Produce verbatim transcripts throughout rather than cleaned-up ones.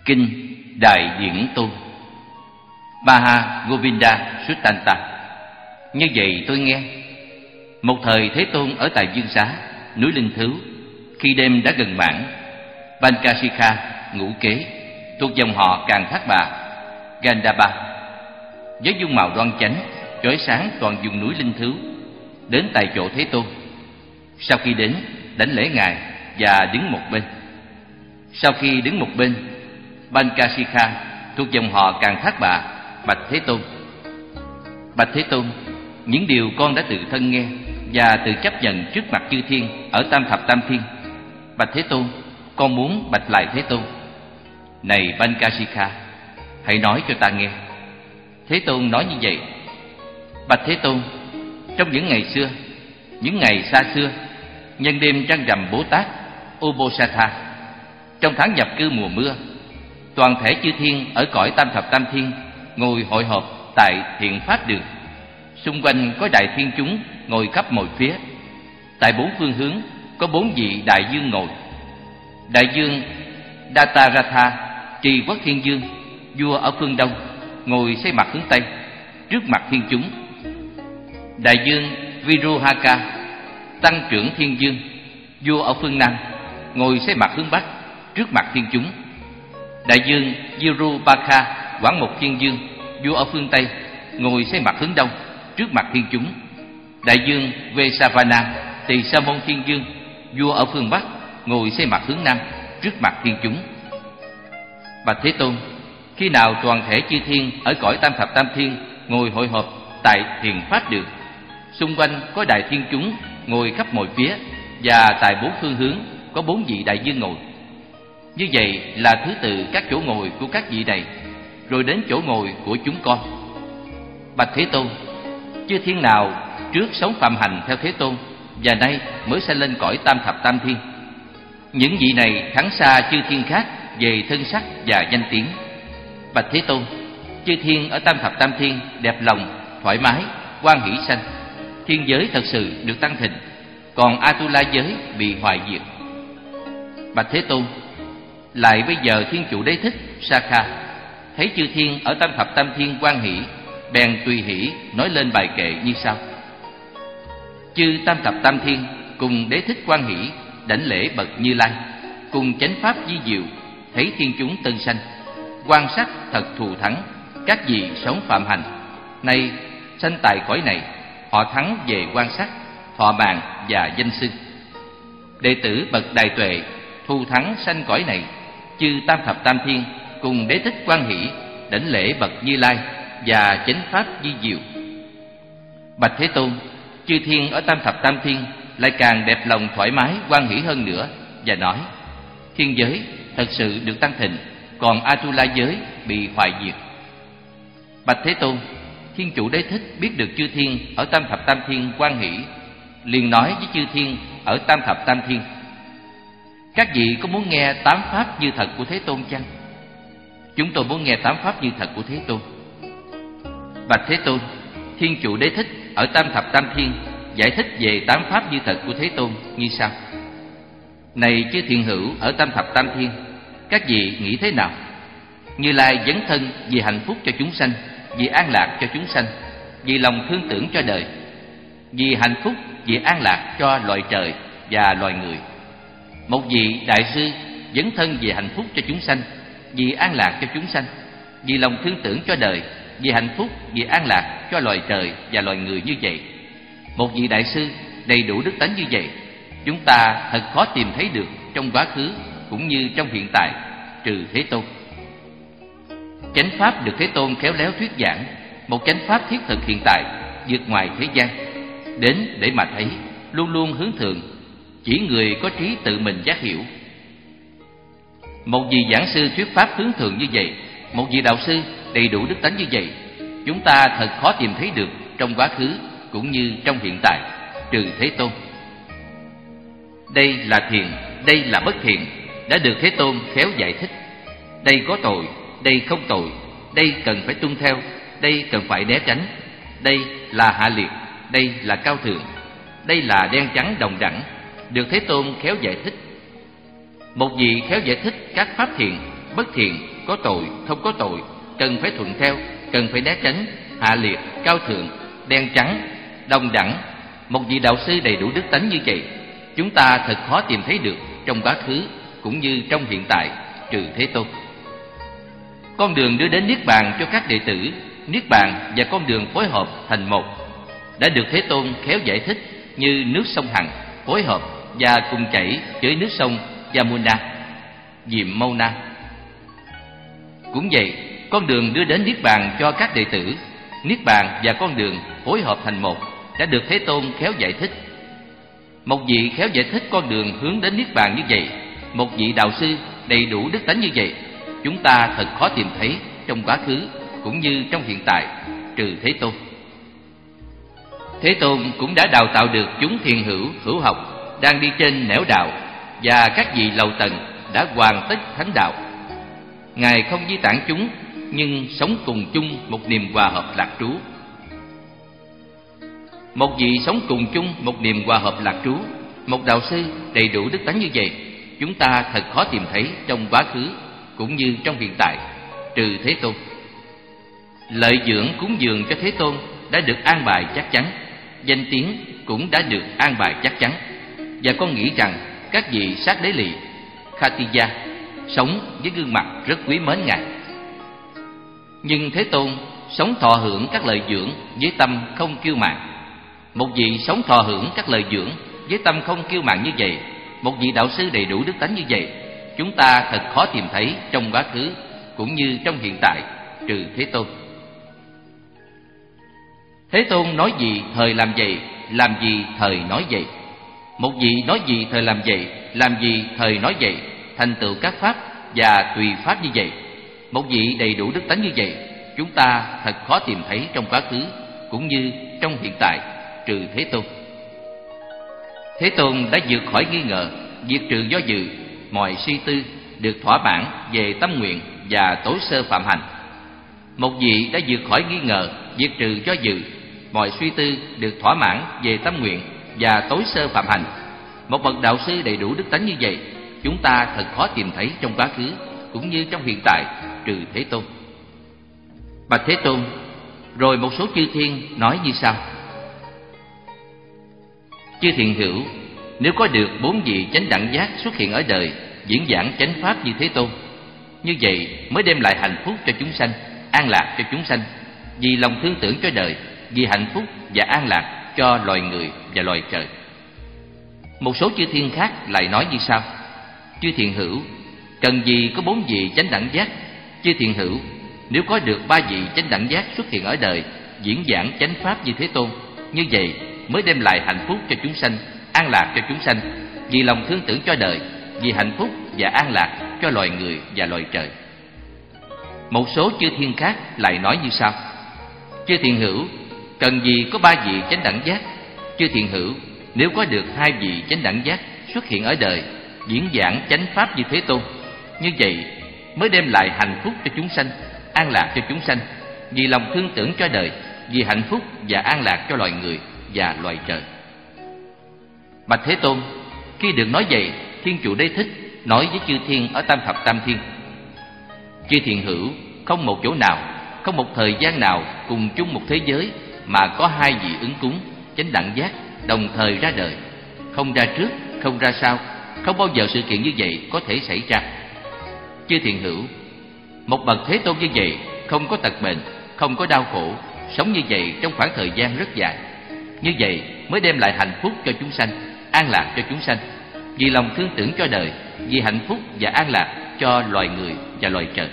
Kinh Đại Điển Tôn Maha Govinda Suttanta. Như vậy tôi nghe, một thời Thế Tôn ở tại Dương Xá, núi Linh Thứu, khi đêm đã gần mãn, Pankashikha ngũ kế thuộc dòng họ Càn Thác Bà, Gandhaba, với dung mạo đoan chánh, chói sáng toàn vùng núi Linh Thứu, đến tại chỗ Thế Tôn. Sau khi đến, đảnh lễ ngài và đứng một bên. Sau khi đứng một bên, Pankashikha thuộc dòng họ Càn Thác Bà bạch Thế Tôn: Bạch Thế Tôn, những điều con đã tự thân nghe và tự chấp nhận trước mặt chư thiên ở Tam Thập Tam Thiên, bạch Thế Tôn, con muốn bạch lại Thế Tôn. Này Pankashikha, hãy nói cho ta nghe. Thế Tôn nói như vậy: Bạch Thế Tôn, trong những ngày xưa, những ngày xa xưa, nhân đêm trăng rằm Bồ Tát Ubosatha, trong tháng nhập cư mùa mưa, toàn thể chư thiên ở cõi Tam Thập Tam Thiên ngồi hội họp tại Thiện Pháp Đường. Xung quanh có đại thiên chúng ngồi khắp mọi phía. Tại bốn phương hướng có bốn vị đại dương ngồi. Đại dương Dataratha, Trì Quốc Thiên Dương, vua ở phương đông, ngồi xây mặt hướng tây, trước mặt thiên chúng. Đại dương Viruhaka, Tăng Trưởng Thiên Dương, vua ở phương nam, ngồi xây mặt hướng bắc, trước mặt thiên chúng. Đại dương Virubakha, Quảng Mục Thiên Dương, vua ở phương tây, ngồi xây mặt hướng đông, trước mặt thiên chúng. Đại dương Vesavana, Tỳ Sa Môn Thiên Dương, vua ở phương bắc, ngồi xây mặt hướng nam, trước mặt thiên chúng. Bạch Thế Tôn, khi nào toàn thể chư thiên ở cõi Tam Thập Tam Thiên ngồi hội họp tại Thiền Pháp Đường, xung quanh có đại thiên chúng ngồi khắp mọi phía, và tại bốn phương hướng có bốn vị đại dương ngồi. Như vậy là thứ tự các chỗ ngồi của các vị này, rồi đến chỗ ngồi của chúng con. Bạch Thế Tôn, chư thiên nào trước sống phạm hành theo Thế Tôn, và nay mới sanh lên cõi Tam Thập Tam Thiên, những vị này thắng xa chư thiên khác về thân sắc và danh tiếng. Bạch Thế Tôn, chư thiên ở Tam Thập Tam Thiên đẹp lòng, thoải mái, hoan hỷ sanh, thiên giới thật sự được tăng thịnh, còn Atula giới bị hoại diệt. Bạch Thế Tôn, lại bây giờ Thiên Chủ Đế Thích Sakha thấy chư thiên ở Tam Thập Tam Thiên hoan hỷ, bèn tùy hỷ nói lên bài kệ như sau: Chư Tam Thập Tam Thiên cùng Đế Thích hoan hỷ, đảnh lễ bậc Như Lai, cùng chánh pháp di diệu, thấy thiên chúng tân sanh, quan sát thật thù thắng, các vị sống phạm hành. Nay sanh tại cõi này, họ thắng về quan sát, thọ mạng và danh xưng. Đệ tử bậc đại tuệ thù thắng sanh cõi này, chư Tam Thập Tam Thiên cùng Đế Thích hoan hỷ, đảnh lễ bậc Như Lai và chánh pháp di diệu. Bạch Thế Tôn, chư thiên ở Tam Thập Tam Thiên lại càng đẹp lòng thoải mái hoan hỷ hơn nữa, và nói: thiên giới thật sự được tăng thịnh, còn Atula giới bị hoại diệt. Bạch Thế Tôn, Thiên Chủ Đế Thích biết được chư thiên ở Tam Thập Tam Thiên hoan hỷ, liền nói với chư thiên ở Tam Thập Tam Thiên: các vị có muốn nghe tám pháp như thật của Thế Tôn chăng? Chúng tôi muốn nghe tám pháp như thật của Thế Tôn. Bạch Thế Tôn, Thiên Chủ Đế Thích ở Tam Thập Tam Thiên giải thích về tám pháp như thật của Thế Tôn như sau: này chư thiện hữu ở Tam Thập Tam Thiên, các vị nghĩ thế nào? Như Lai dấn thân vì hạnh phúc cho chúng sanh, vì an lạc cho chúng sanh, vì lòng thương tưởng cho đời, vì hạnh phúc, vì an lạc cho loài trời và loài người. Một vị đại sư dấn thân vì hạnh phúc cho chúng sanh, vì an lạc cho chúng sanh, vì lòng thương tưởng cho đời, vì hạnh phúc, vì an lạc cho loài trời và loài người như vậy. Một vị đại sư đầy đủ đức tánh như vậy, chúng ta thật khó tìm thấy được trong quá khứ cũng như trong hiện tại, trừ Thế Tôn. Chánh pháp được Thế Tôn khéo léo thuyết giảng, một chánh pháp thiết thực hiện tại, vượt ngoài thế gian, đến để mà thấy, luôn luôn hướng thượng, chỉ người có trí tự mình giác hiểu. Một vị giảng sư thuyết pháp hướng thượng như vậy, một vị đạo sư đầy đủ đức tánh như vậy, chúng ta thật khó tìm thấy được trong quá khứ cũng như trong hiện tại, trừ Thế Tôn. Đây là thiện, đây là bất thiện, đã được Thế Tôn khéo giải thích. Đây có tội, đây không tội, đây cần phải tuân theo, đây cần phải né tránh. Đây là hạ liệt, đây là cao thượng, đây là đen trắng đồng đẳng, được Thế Tôn khéo giải thích. Một vị khéo giải thích các pháp thiện, bất thiện, có tội, không có tội, cần phải thuận theo, cần phải né tránh, hạ liệt, cao thượng, đen trắng, đồng đẳng. Một vị đạo sư đầy đủ đức tánh như vậy, chúng ta thật khó tìm thấy được trong quá khứ cũng như trong hiện tại, trừ Thế Tôn. Con đường đưa đến niết bàn cho các đệ tử, niết bàn và con đường phối hợp thành một, đã được Thế Tôn khéo giải thích như nước sông Hằng phối hợp và cùng chảy với nước sông Yamuna, Diệm Mâu Na. Cũng vậy, con đường đưa đến niết bàn cho các đệ tử, niết bàn và con đường phối hợp thành một, đã được Thế Tôn khéo giải thích. Một vị khéo giải thích con đường hướng đến niết bàn như vậy, một vị đạo sư đầy đủ đức tánh như vậy, chúng ta thật khó tìm thấy trong quá khứ cũng như trong hiện tại, trừ Thế Tôn. Thế Tôn cũng đã đào tạo được chúng thiền hữu, hữu học đang đi trên nẻo đạo, và các vị lầu tầng đã hoàn tất thánh đạo. Ngài không di tản chúng, nhưng sống cùng chung một niềm hòa hợp lạc trú. Một vị sống cùng chung một niềm hòa hợp lạc trú, một đạo sư đầy đủ đức tánh như vậy, chúng ta thật khó tìm thấy trong quá khứ cũng như trong hiện tại, trừ Thế Tôn. Lợi dưỡng cúng dường cho Thế Tôn đã được an bài chắc chắn, danh tiếng cũng đã được an bài chắc chắn, và con nghĩ rằng các vị sát đế lỵ Khatija sống với gương mặt rất quý mến Ngài. Nhưng Thế Tôn sống thọ hưởng các lợi dưỡng với tâm không kiêu mạn. Một vị sống thọ hưởng các lợi dưỡng với tâm không kiêu mạn như vậy, một vị đạo sư đầy đủ đức tánh như vậy, chúng ta thật khó tìm thấy trong quá khứ cũng như trong hiện tại, trừ Thế Tôn. Thế Tôn nói gì thời làm vậy, làm gì thời nói vậy. Một vị nói gì thời làm vậy, làm gì thời nói vậy, thành tựu các pháp và tùy pháp như vậy. Một vị đầy đủ đức tánh như vậy, chúng ta thật khó tìm thấy trong quá khứ cũng như trong hiện tại, trừ Thế Tôn. Thế Tôn đã vượt khỏi nghi ngờ, diệt trừ do dự, mọi suy tư, được thỏa mãn về tâm nguyện và tối sơ phạm hành. Một vị đã vượt khỏi nghi ngờ, diệt trừ do dự, mọi suy tư, được thỏa mãn về tâm nguyện và tối sơ phạm hành. Một bậc đạo sư đầy đủ đức tánh như vậy, chúng ta thật khó tìm thấy trong quá khứ cũng như trong hiện tại, trừ Thế Tôn. Bạch Thế Tôn, rồi một số chư thiên nói như sau: chư thiện hữu, nếu có được bốn vị chánh đẳng giác xuất hiện ở đời, diễn giảng chánh pháp như Thế Tôn, như vậy mới đem lại hạnh phúc cho chúng sanh, an lạc cho chúng sanh, vì lòng thương tưởng cho đời, vì hạnh phúc và an lạc cho loài người và loài trời. Một số chư thiên khác lại nói như sau: chư thiện hữu, cần gì có bốn vị chánh đẳng giác? Chư thiện hữu, nếu có được ba vị chánh đẳng giác xuất hiện ở đời, diễn giảng chánh pháp như Thế Tôn, như vậy mới đem lại hạnh phúc cho chúng sanh, an lạc cho chúng sanh, vì lòng thương tưởng cho đời, vì hạnh phúc và an lạc cho loài người và loài trời. Một số chư thiên khác lại nói như sau: chư thiện hữu, cần gì có ba vị chánh đẳng giác? Chư thiện hữu, nếu có được hai vị chánh đẳng giác xuất hiện ở đời, diễn giảng chánh pháp như Thế Tôn, như vậy mới đem lại hạnh phúc cho chúng sanh, an lạc cho chúng sanh, vì lòng thương tưởng cho đời, vì hạnh phúc và an lạc cho loài người và loài trời. Bạch Thế Tôn, khi được nói vậy, Thiên Chủ Đế Thích nói với chư thiên ở Tam Thập Tam Thiên: chư thiện hữu, không một chỗ nào, không một thời gian nào cùng chung một thế giới mà có hai vị ứng cúng chánh đẳng giác đồng thời ra đời, không ra trước, không ra sau, không bao giờ sự kiện như vậy có thể xảy ra. Chư thiện hữu, một bậc Thế Tôn như vậy, không có tật bệnh, không có đau khổ, sống như vậy trong khoảng thời gian rất dài, như vậy mới đem lại hạnh phúc cho chúng sanh, an lạc cho chúng sanh, vì lòng thương tưởng cho đời, vì hạnh phúc và an lạc cho loài người và loài trời.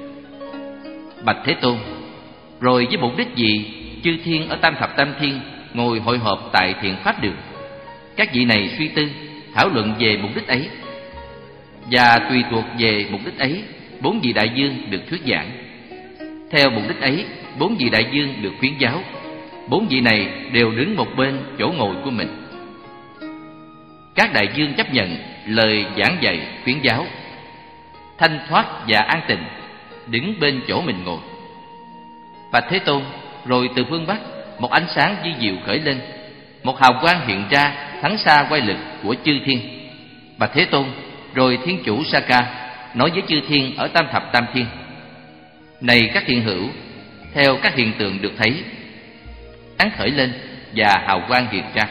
Bạch Thế Tôn, rồi với mục đích gì chư thiên ở Tam Thập Tam Thiên ngồi hội họp tại Thiện Pháp Đường? Các vị này suy tư, thảo luận về mục đích ấy, và tùy thuộc về mục đích ấy, bốn vị đại dương được thuyết giảng. Theo mục đích ấy, bốn vị đại dương được khuyến giáo. Bốn vị này đều đứng một bên chỗ ngồi của mình. Các đại dương chấp nhận lời giảng dạy khuyến giáo, thanh thoát và an tịnh, đứng bên chỗ mình ngồi. Bạch Thế Tôn, rồi từ phương Bắc một ánh sáng vi diệu khởi lên, một hào quang hiện ra thắng xa quay lực của chư thiên. Bạch Thế Tôn, rồi Thiên Chủ Sa Ca nói với chư thiên ở Tam Thập Tam Thiên: Này các thiên hữu, theo các hiện tượng được thấy, áng khởi lên và hào quang hiện ra.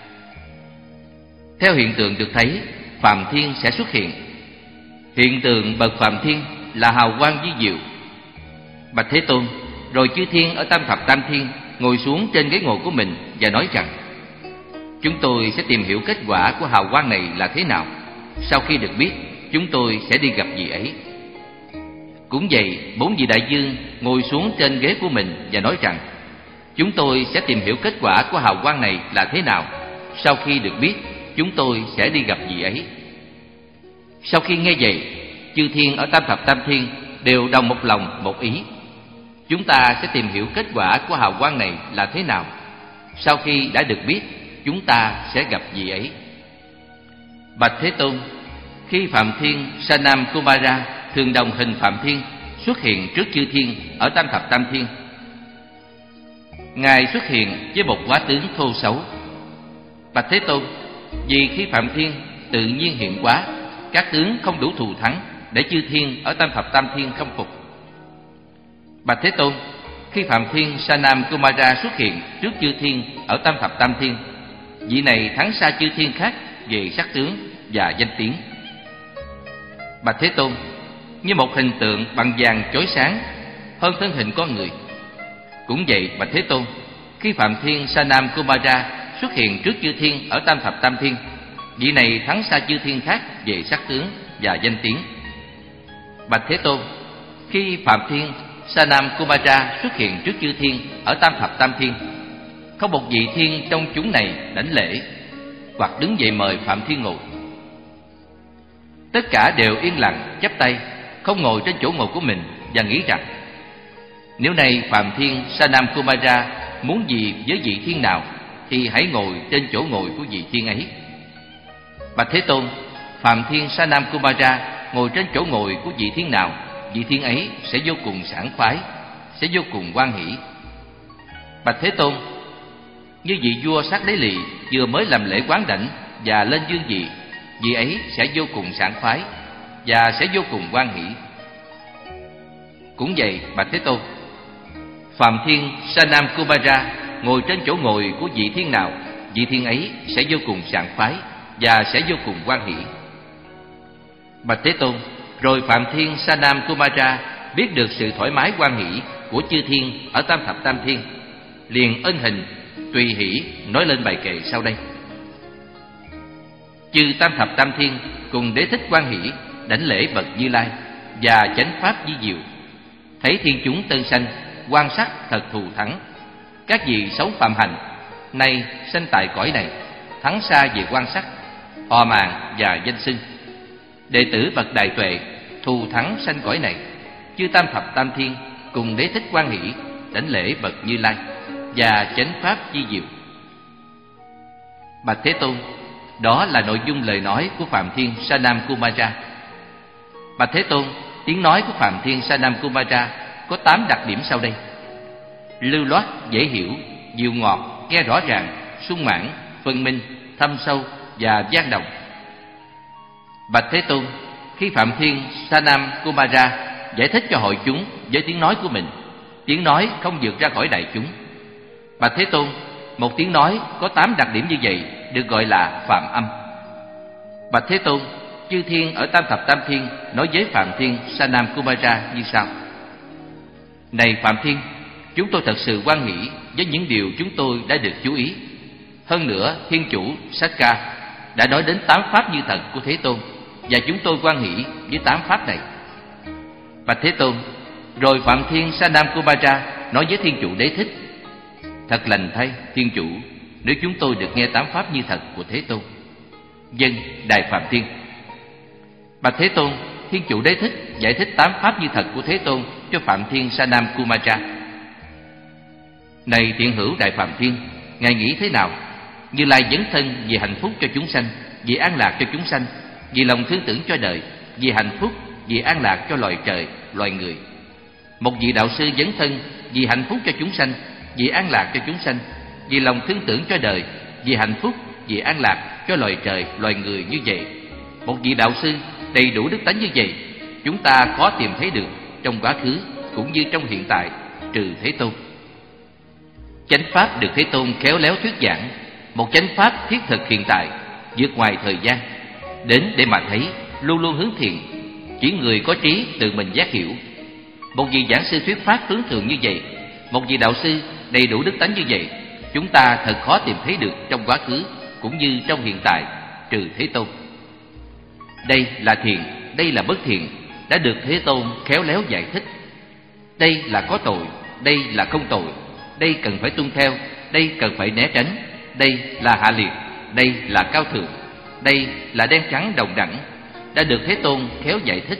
Theo hiện tượng được thấy, Phạm Thiên sẽ xuất hiện. Hiện tượng bậc Phạm Thiên là hào quang vi diệu. Bạch Thế Tôn, rồi chư thiên ở tam thập tam thiên ngồi xuống trên ghế ngồi của mình và nói rằng: chúng tôi sẽ tìm hiểu kết quả của hào quang này là thế nào. Sau khi được biết, chúng tôi sẽ đi gặp vị ấy. Cũng vậy, bốn vị đại dương ngồi xuống trên ghế của mình và nói rằng: chúng tôi sẽ tìm hiểu kết quả của hào quang này là thế nào. Sau khi được biết, chúng tôi sẽ đi gặp vị ấy. Sau khi nghe vậy, chư thiên ở tam thập tam thiên đều đồng một lòng một ý: chúng ta sẽ tìm hiểu kết quả của hào quang này là thế nào. Sau khi đã được biết, chúng ta sẽ gặp vị ấy. Bạch Thế Tôn, khi Phạm Thiên Sanam Kumara thường đồng hình Phạm Thiên xuất hiện trước chư thiên ở tam thập tam thiên, Ngài xuất hiện với một hóa tướng thô xấu. Bạch Thế Tôn, vì khi Phạm Thiên tự nhiên hiện hóa, các tướng không đủ thù thắng để chư thiên ở tam thập tam thiên khâm phục. Bạch Thế Tôn, khi Phạm Thiên Sanam Kumara xuất hiện trước chư thiên ở tam thập tam thiên, vị này thắng xa chư thiên khác về sắc tướng và danh tiếng. Bạch Thế Tôn, như một hình tượng bằng vàng chói sáng hơn thân hình con người. Cũng vậy, Bạch Thế Tôn, khi Phạm Thiên Sanam Kumara xuất hiện trước chư thiên ở tam thập tam thiên, vị này thắng xa chư thiên khác về sắc tướng và danh tiếng. Bạch Thế Tôn, khi Phạm Thiên Sanam Kumara xuất hiện trước chư thiên ở tam thập tam thiên, không một vị thiên trong chúng này đảnh lễ hoặc đứng dậy mời Phạm Thiên ngồi. Tất cả đều yên lặng chắp tay, không ngồi trên chỗ ngồi của mình và nghĩ rằng: nếu nay Phạm Thiên Sanam Kumara muốn gì với vị thiên nào thì hãy ngồi trên chỗ ngồi của vị thiên ấy. Bạch Thế Tôn, Phạm Thiên Sanam Kumara ngồi trên chỗ ngồi của vị thiên nào, vị thiên ấy sẽ vô cùng sảng khoái, sẽ vô cùng hoan hỷ. Bạch Thế Tôn, như vị vua Sát Đế Lì vừa mới làm lễ quán đảnh và lên dương vị, vị ấy sẽ vô cùng sảng khoái và sẽ vô cùng hoan hỷ. Cũng vậy, Bạch Thế Tôn, Phạm Thiên Sanam Kumara ngồi trên chỗ ngồi của vị thiên nào, vị thiên ấy sẽ vô cùng sảng khoái và sẽ vô cùng hoan hỷ. Bạch Thế Tôn, rồi Phạm Thiên Sanam Kumara biết được sự thoải mái hoan hỷ của chư thiên ở tam thập tam thiên, liền ân hình tùy hỷ nói lên bài kệ sau đây: chư tam thập tam thiên cùng đế thích hoan hỷ đảnh lễ bậc Như Lai và chánh pháp vi diệu, thấy thiên chúng tân sanh quan sát thật thù thắng. Các vị sống phạm hành nay sanh tại cõi này, thắng xa về quan sát, họ màng và danh xưng. Đệ tử bậc đại tuệ thù thắng sanh cõi này, chư tam thập tam thiên cùng đế thích hoan hỷ đảnh lễ bậc Như Lai và chánh pháp vi diệu. Bạch Thế Tôn, đó là nội dung lời nói của Phạm Thiên Sanam Kumara. Bạch Thế Tôn, tiếng nói của Phạm Thiên Sanam Kumara có tám đặc điểm sau đây: lưu loát, dễ hiểu, dịu ngọt, nghe rõ ràng, sung mãn, phân minh, thâm sâu và vang đồng. Bạch Thế Tôn, khi Phạm Thiên Sanam Kumara giải thích cho hội chúng với tiếng nói của mình, tiếng nói không vượt ra khỏi đại chúng. Bạch Thế Tôn, một tiếng nói có tám đặc điểm như vậy được gọi là phạm âm. Bạch Thế Tôn, chư thiên ở tam thập tam thiên nói với Phạm Thiên Sanam Kumara như sau: này Phạm Thiên, chúng tôi thật sự hoan hỷ với những điều chúng tôi đã được chú ý. Hơn nữa, Thiên Chủ Sakka đã nói đến tám pháp như thật của Thế Tôn, và chúng tôi hoan hỷ với tám pháp này. Bạch Thế Tôn, rồi Phạm Thiên Sanam Kumara nói với Thiên Chủ Đế Thích: thật lành thay Thiên Chủ, nếu chúng tôi được nghe tám pháp như thật của Thế Tôn. Dân Đại Phạm Thiên. Bạch Thế Tôn, Thiên Chủ Đế Thích giải thích tám pháp như thật của Thế Tôn cho Phạm Thiên Sanam Kumara. Này thiện hữu Đại Phạm Thiên, ngài nghĩ thế nào? Như Lai dấn thân vì hạnh phúc cho chúng sanh, vì an lạc cho chúng sanh, vì lòng thương tưởng cho đời, vì hạnh phúc, vì an lạc cho loài trời, loài người. Một vị đạo sư dấn thân vì hạnh phúc cho chúng sanh, vì an lạc cho chúng sanh, vì lòng thương tưởng cho đời, vì hạnh phúc, vì an lạc cho loài trời, loài người như vậy. Một vị đạo sư đầy đủ đức tánh như vậy, chúng ta khó tìm thấy được trong quá khứ, cũng như trong hiện tại, trừ Thế Tôn. Chánh pháp được Thế Tôn khéo léo thuyết giảng, một chánh pháp thiết thực hiện tại, vượt ngoài thời gian, đến để mà thấy, luôn luôn hướng thiện, chỉ người có trí tự mình giác hiểu. Một vị giảng sư thuyết pháp hướng thượng như vậy, một vị đạo sư đầy đủ đức tánh như vậy, chúng ta thật khó tìm thấy được trong quá khứ cũng như trong hiện tại, trừ Thế Tôn. Đây là thiện, đây là bất thiện, đã được Thế Tôn khéo léo giải thích. Đây là có tội, đây là không tội, đây cần phải tuân theo, đây cần phải né tránh, đây là hạ liệt, đây là cao thượng, đây là đen trắng đồng đẳng, đã được Thế Tôn khéo giải thích.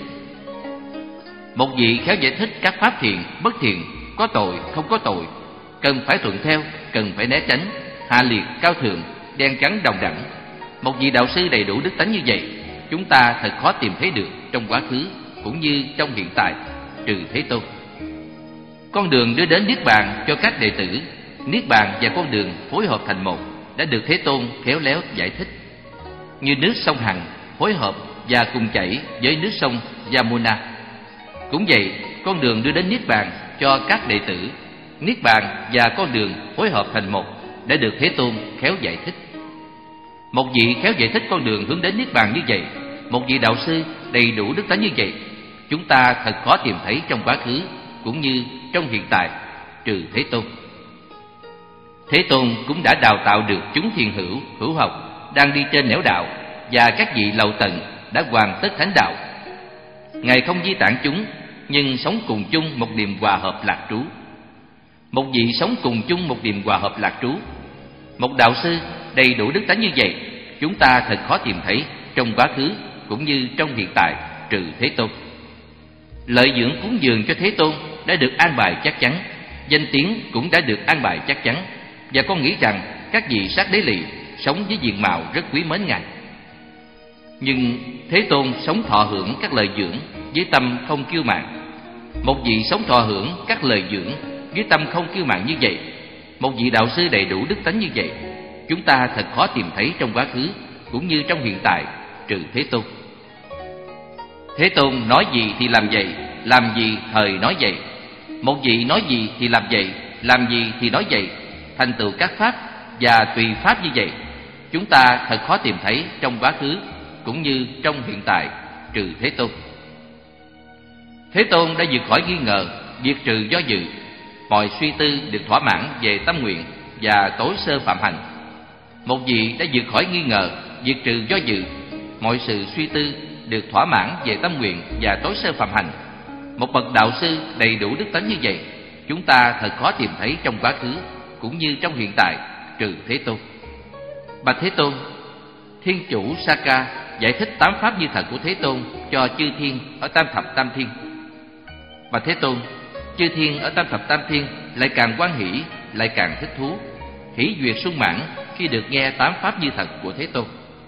Một vị khéo giải thích các pháp thiện, bất thiện, có tội, không có tội, cần phải thuận theo, cần phải né tránh, hạ liệt, cao thượng, đen trắng đồng đẳng. Một vị đạo sư đầy đủ đức tánh như vậy, chúng ta thật khó tìm thấy được trong quá khứ cũng như trong hiện tại, trừ Thế Tôn. Con đường đưa đến Niết Bàn cho các đệ tử, Niết Bàn và con đường phối hợp thành một, đã được Thế Tôn khéo léo giải thích. Như nước sông Hằng phối hợp và cùng chảy với nước sông Yamuna. Cũng vậy, con đường đưa đến Niết Bàn cho các đệ tử, Niết Bàn và con đường phối hợp thành một, đã được Thế Tôn khéo giải thích. Một vị khéo giải thích con đường hướng đến Niết Bàn như vậy, một vị đạo sư đầy đủ đức tánh như vậy, chúng ta thật khó tìm thấy trong quá khứ cũng như trong hiện tại, trừ Thế Tôn. Thế Tôn cũng đã đào tạo được chúng thiền hữu, hữu học đang đi trên nẻo đạo, và các vị lầu tận đã hoàn tất thánh đạo. Ngài không di tản chúng, nhưng sống cùng chung một niềm hòa hợp lạc trú. Một vị sống cùng chung một niềm hòa hợp lạc trú, một đạo sư đầy đủ đức tánh như vậy, chúng ta thật khó tìm thấy trong quá khứ cũng như trong hiện tại, trừ Thế Tôn. Lợi dưỡng cúng dường cho Thế Tôn đã được an bài chắc chắn, danh tiếng cũng đã được an bài chắc chắn, và con nghĩ rằng các vị sát đế lì sống với diện mạo rất quý mến Ngài. Nhưng Thế Tôn sống thọ hưởng các lời dưỡng với tâm không kiêu mạn. Một vị sống thọ hưởng các lời dưỡng với tâm không kiêu mạn như vậy, một vị đạo sư đầy đủ đức tánh như vậy, chúng ta thật khó tìm thấy trong quá khứ cũng như trong hiện tại, trừ Thế Tôn. Thế Tôn nói gì thì làm vậy, làm gì thời nói vậy. Một vị nói gì thì làm vậy, làm gì thì nói vậy, thành tựu các pháp và tùy pháp như vậy, chúng ta thật khó tìm thấy trong quá khứ cũng như trong hiện tại, trừ Thế Tôn. Thế Tôn đã vượt khỏi nghi ngờ, diệt trừ do dự, mọi suy tư được thỏa mãn về tâm nguyện và tối sơ phạm hành. Một vị đã vượt khỏi nghi ngờ, diệt trừ do dự, mọi sự suy tư được thỏa mãn về tâm nguyện và tối sơ phạm hành. Một bậc đạo sư đầy đủ đức tánh như vậy, chúng ta thật khó tìm thấy trong quá khứ cũng như trong hiện tại, trừ Thế Tôn. Bạch Thế Tôn, Thiên Chủ Saka giải thích tám pháp như thật của Thế Tôn cho chư thiên ở Tam Thập Tam Thiên. Bạch Thế Tôn, chư thiên ở Tam Thập Tam Thiên lại càng hoan hỷ, lại càng thích thú, hỷ duyệt sung mãn khi được nghe tám pháp như thật của Thế Tôn.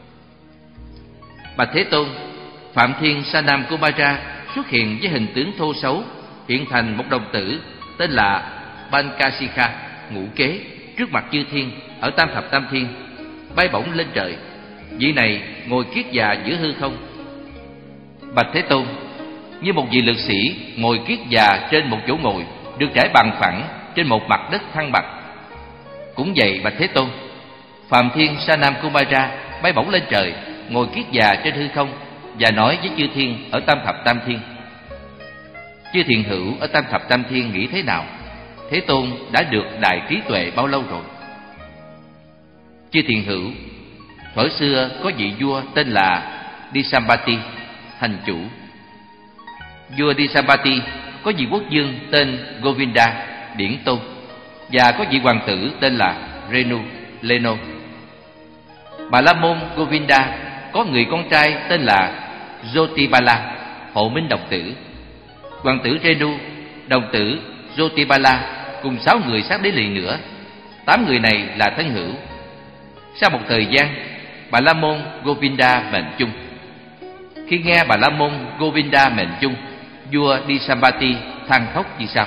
Bạch Thế Tôn, Phạm Thiên Sanam Kumara xuất hiện với hình tướng thô xấu, hiện thành một đồng tử tên là Bankasika, ngũ kế, trước mặt chư thiên ở Tam Thập Tam Thiên, bay bổng lên trời. Vị này ngồi kiết già giữa hư không. Bạch Thế Tôn, như một vị lực sĩ ngồi kiết già trên một chỗ ngồi được trải bằng phẳng trên một mặt đất thăng bằng. Cũng vậy Bạch Thế Tôn, Phạm Thiên Sanam Kumara bay bổng lên trời, ngồi kiết già trên hư không và nói với chư thiên ở Tam Thập Tam Thiên. Chư thiền hữu ở Tam Thập Tam Thiên nghĩ thế nào? Thế Tôn đã được đại trí tuệ bao lâu rồi? Chư thiền hữu, thuở xưa có vị vua tên là Disambati, thành chủ. Vua Disambati có vị quốc vương tên Govinda, điển tôn, và có vị hoàng tử tên là Renu, Leno. Bà La Môn Govinda có người con trai tên là Jotibala, hộ minh đồng tử. Hoàng tử Renu, đồng tử Jotibala cùng sáu người sát đế lì nữa. Tám người này là thân hữu. Sau một thời gian, Bà La Môn Govinda mệnh chung. Khi nghe Bà La Môn Govinda mệnh chung, vua Disambati than khóc như sau: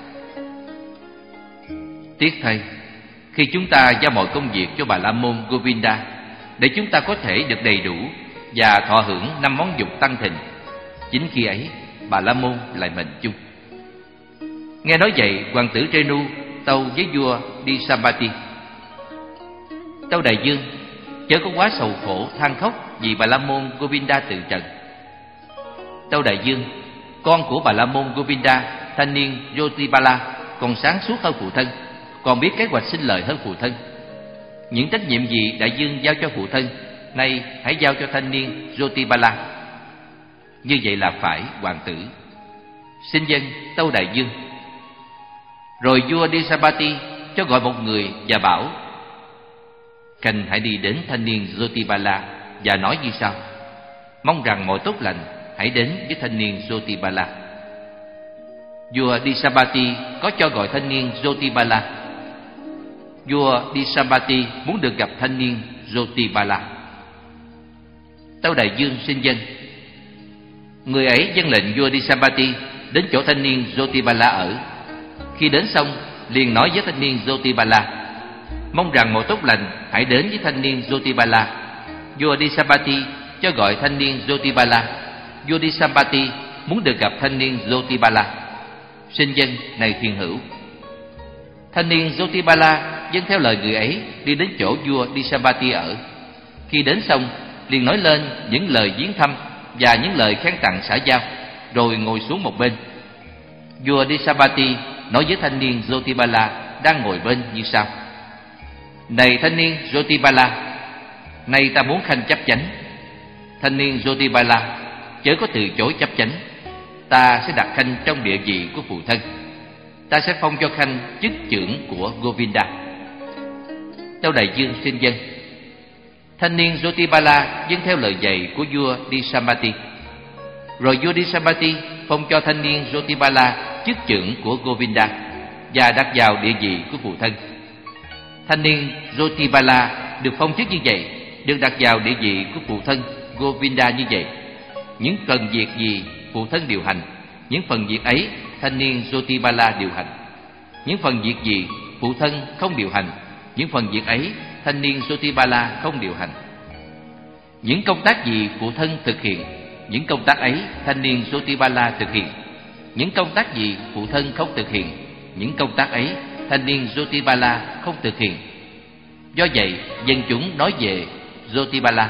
tiếc thay, khi chúng ta giao mọi công việc cho Bà La Môn Govinda để chúng ta có thể được đầy đủ và thọ hưởng năm món dục tăng thịnh, chính khi ấy Bà La Môn lại mệnh chung. Nghe nói vậy, hoàng tử Renu tâu với vua Disambati: Tâu đại vương, chớ có quá sầu khổ than khóc vì Bà La Môn Govinda từ trần. Tâu đại vương, con của Bà La Môn Govinda, thanh niên Jotibala, còn sáng suốt hơn phụ thân, còn biết kế hoạch sinh lợi hơn phụ thân. Những trách nhiệm gì đại vương giao cho phụ thân, nay hãy giao cho thanh niên Jotibala. Như vậy là phải, hoàng tử. Xin dân, tâu đại vương. Rồi vua Disambati cho gọi một người và bảo: Khanh hãy đi đến thanh niên Jotibala và nói như sau: Mong rằng mọi tốt lành hãy đến với thanh niên Jotibala. Vua Disambati có cho gọi thanh niên Jotibala. Vua Disambati muốn được gặp thanh niên Jotibala. Tâu đại vương xin dân. Người ấy vâng lệnh vua Disambati đến chỗ thanh niên Jotibala ở. Khi đến xong, liền nói với thanh niên Jotibala: Mong rằng mọi tốt lành hãy đến với thanh niên Jotibala. Vua Disambati cho gọi thanh niên Jotibala. Vua Disambati muốn được gặp thanh niên Jotibala. Xin dân, này thiền hữu. Thanh niên Jotibala vâng theo lời người ấy, đi đến chỗ vua Disambati ở. Khi đến xong, liền nói lên những lời viếng thăm và những lời khen tặng xã giao, rồi ngồi xuống một bên. Vua Disambati nói với thanh niên Jotibala đang ngồi bên như sau: Này thanh niên Jotibala, nay ta muốn khanh chấp chánh. Thanh niên Jotibala, chớ có từ chối chấp chánh. Ta sẽ đặt khanh trong địa vị của phụ thân. Ta sẽ phong cho khanh chức trưởng của Govinda. Tâu đại vương xin dân. Thanh niên Jotibala vâng theo lời dạy của vua Disambati. Rồi vua Disambati phong cho thanh niên Jotibala chức trưởng của Govinda và đặt vào địa vị của phụ thân. Thanh niên Jotibala được phong chức như vậy, được đặt vào địa vị của phụ thân Govinda như vậy. Những phần việc gì phụ thân điều hành, những phần việc ấy thanh niên Jotibala điều hành. Những phần việc gì phụ thân không điều hành, những phần việc ấy thanh niên Jotibala không điều hành. Những công tác gì phụ thân thực hiện, những công tác ấy thanh niên Jotibala thực hiện. Những công tác gì phụ thân không thực hiện, những công tác ấy thanh niên Jotibala không thực hiện. Do vậy, dân chúng nói về Jotibala: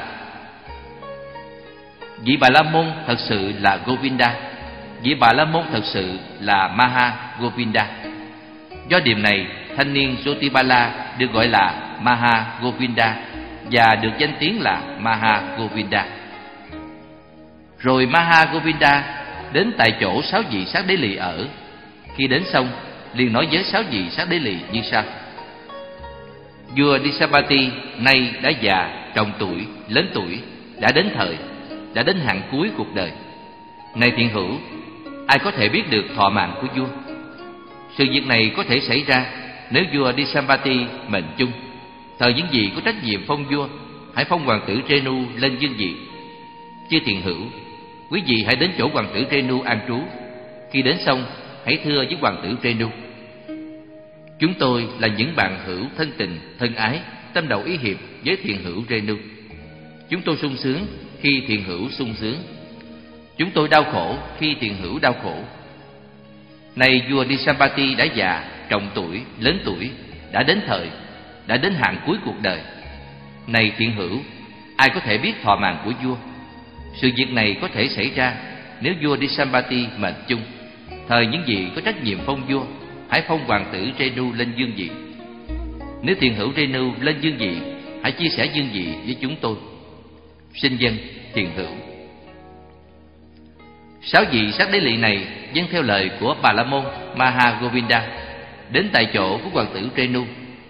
Vị Bà La Môn thật sự là Govinda, vị Bà La Môn thật sự là Maha Govinda. Do điểm này, thanh niên Jotibala được gọi là Maha Govinda và được danh tiếng là Maha Govinda. Rồi Maha Govinda đến tại chỗ sáu vị sát đế lì ở. Khi đến xong, liền nói với sáu vị sát đế lì như sau: Vua Disambati nay đã già, trọng tuổi, lớn tuổi, đã đến thời, đã đến hạn cuối cuộc đời. Này thiện hữu, ai có thể biết được thọ mạng của vua? Sự việc này có thể xảy ra nếu vua Disambati mệnh chung. Thời những gì có trách nhiệm phong vua, hãy phong hoàng tử Renu lên vương vị. Chư thiện hữu, quý vị hãy đến chỗ hoàng tử Renu an trú. Khi đến xong, hãy thưa với hoàng tử Renu: Chúng tôi là những bạn hữu thân tình, thân ái, tâm đầu ý hiệp với thiện hữu Renu. Chúng tôi sung sướng khi thiện hữu sung sướng. Chúng tôi đau khổ khi thiện hữu đau khổ. Này vua Disambati đã già, trọng tuổi, lớn tuổi, đã đến thời, đã đến hạn cuối cuộc đời. Này thiện hữu, ai có thể biết thọ mạng của vua? Sự việc này có thể xảy ra nếu vua Disambati mệnh chung. Thời những vị có trách nhiệm phong vua, hãy phong hoàng tử Renu lên vương vị. Nếu thiện hữu Renu lên vương vị, hãy chia sẻ vương vị với chúng tôi. Xin dân, thiện hữu. Sáu vị sát đế lị này vâng theo lời của Bà La Môn Maha Govinda, đến tại chỗ của hoàng tử Renu.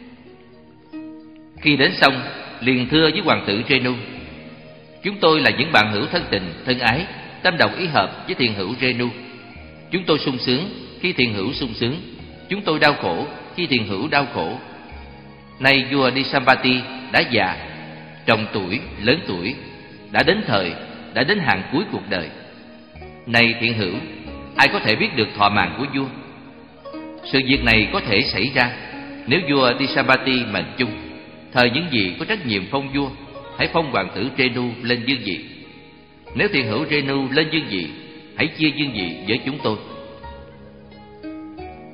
Khi đến xong, liền thưa với hoàng tử Renu: Chúng tôi là những bạn hữu thân tình, thân ái, tâm đồng ý hợp với thiện hữu Renu. Chúng tôi sung sướng khi thiện hữu sung sướng. Chúng tôi đau khổ khi thiện hữu đau khổ. Nay vua Disambati đã già, trọng tuổi, lớn tuổi, đã đến thời, đã đến hạn cuối cuộc đời. Này thiện hữu, ai có thể biết được thọ mạng của vua? Sự việc này có thể xảy ra nếu vua Disambati mệnh chung. Thời những gì có trách nhiệm phong vua, hãy phong hoàng tử Renu lên vương vị. Nếu thiện hữu Renu lên vương vị, hãy chia vương vị với chúng tôi.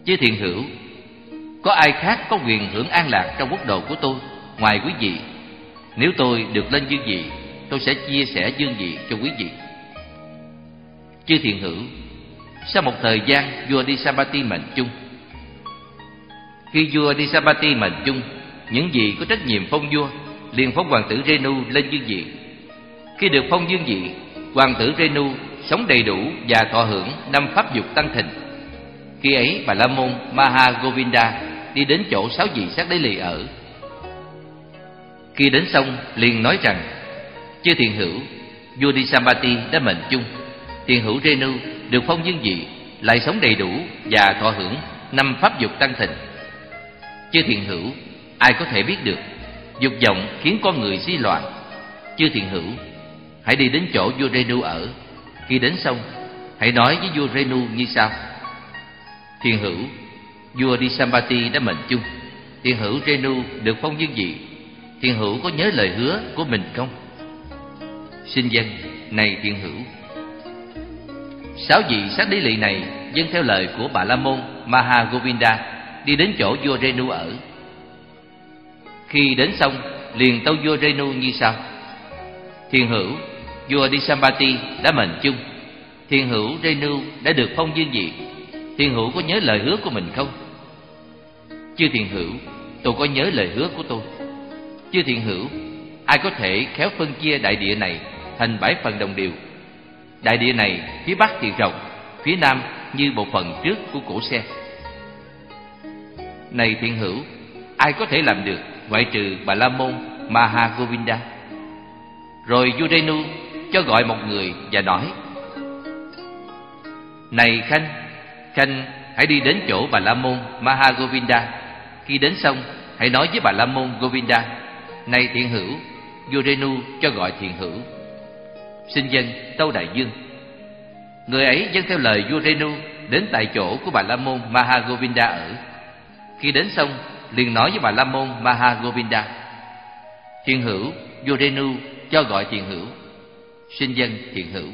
Chư thiện hữu, có ai khác có quyền hưởng an lạc trong quốc độ của tôi ngoài quý vị? Nếu tôi được lên dương vị, tôi sẽ chia sẻ dương vị cho quý vị. Chư thiện hữu, sau một thời gian, vua Disabati mệnh chung. Khi vua Disabati mệnh chung, những vị có trách nhiệm phong vua liền phong hoàng tử Renu lên dương vị. Khi được phong dương vị, hoàng tử Renu sống đầy đủ và thọ hưởng năm pháp dục tăng thịnh. Khi ấy, Bà La Môn Maha Govinda đi đến chỗ sáu vị sát đế lì ở. Khi đến xong, liền nói rằng: chư thiện hữu, vua Disabati đã mệnh chung. Thiện hữu Renu được phong dương vị, lại sống đầy đủ và thọ hưởng năm pháp dục tăng thịnh. Chư thiện hữu, ai có thể biết được? Dục vọng khiến con người suy loạn. Chư thiện hữu, hãy đi đến chỗ vua Renu ở. Khi đến xong, hãy nói với vua Renu như sau: thiện hữu, vua Disabati đã mệnh chung. Thiện hữu Renu được phong dương vị. Thiện hữu có nhớ lời hứa của mình không? Xin dân, này thiện hữu. Sáu vị sát đế lỵ này dâng theo lời của Bà La Môn Maha Govinda, đi đến chỗ vua Renu ở. Khi đến xong, liền tâu vua Renu như sau: thiện hữu, vua Disabati đã mệnh chung. Thiện hữu Renu đã được phong dương vị. Thiện hữu có nhớ lời hứa của mình không? Chư thiện hữu, tôi có nhớ lời hứa của tôi. Chư thiện hữu, ai có thể khéo phân chia đại địa này thành bảy phần đồng đều? Đại địa này phía bắc thì rộng, phía nam như bộ phận trước của cổ xe. Này thiện hữu, ai có thể làm được ngoại trừ Bà La Môn Maha Govinda? Rồi vua Renu cho gọi một người và nói: này Khanh, Khanh hãy đi đến chỗ Bà La Môn Maha Govinda. Khi đến xong, hãy nói với Bà La Môn Govinda: này thiện hữu, vua Renu cho gọi thiện hữu. Xin dân tâu đại dương. Người ấy dâng theo lời vua Renu đến tại chỗ của Bà La Môn Maha Govinda ở. Khi đến xong, liền nói với Bà La Môn Maha Govinda: thiện hữu, vua Renu cho gọi thiện hữu. Xin dân thiện hữu.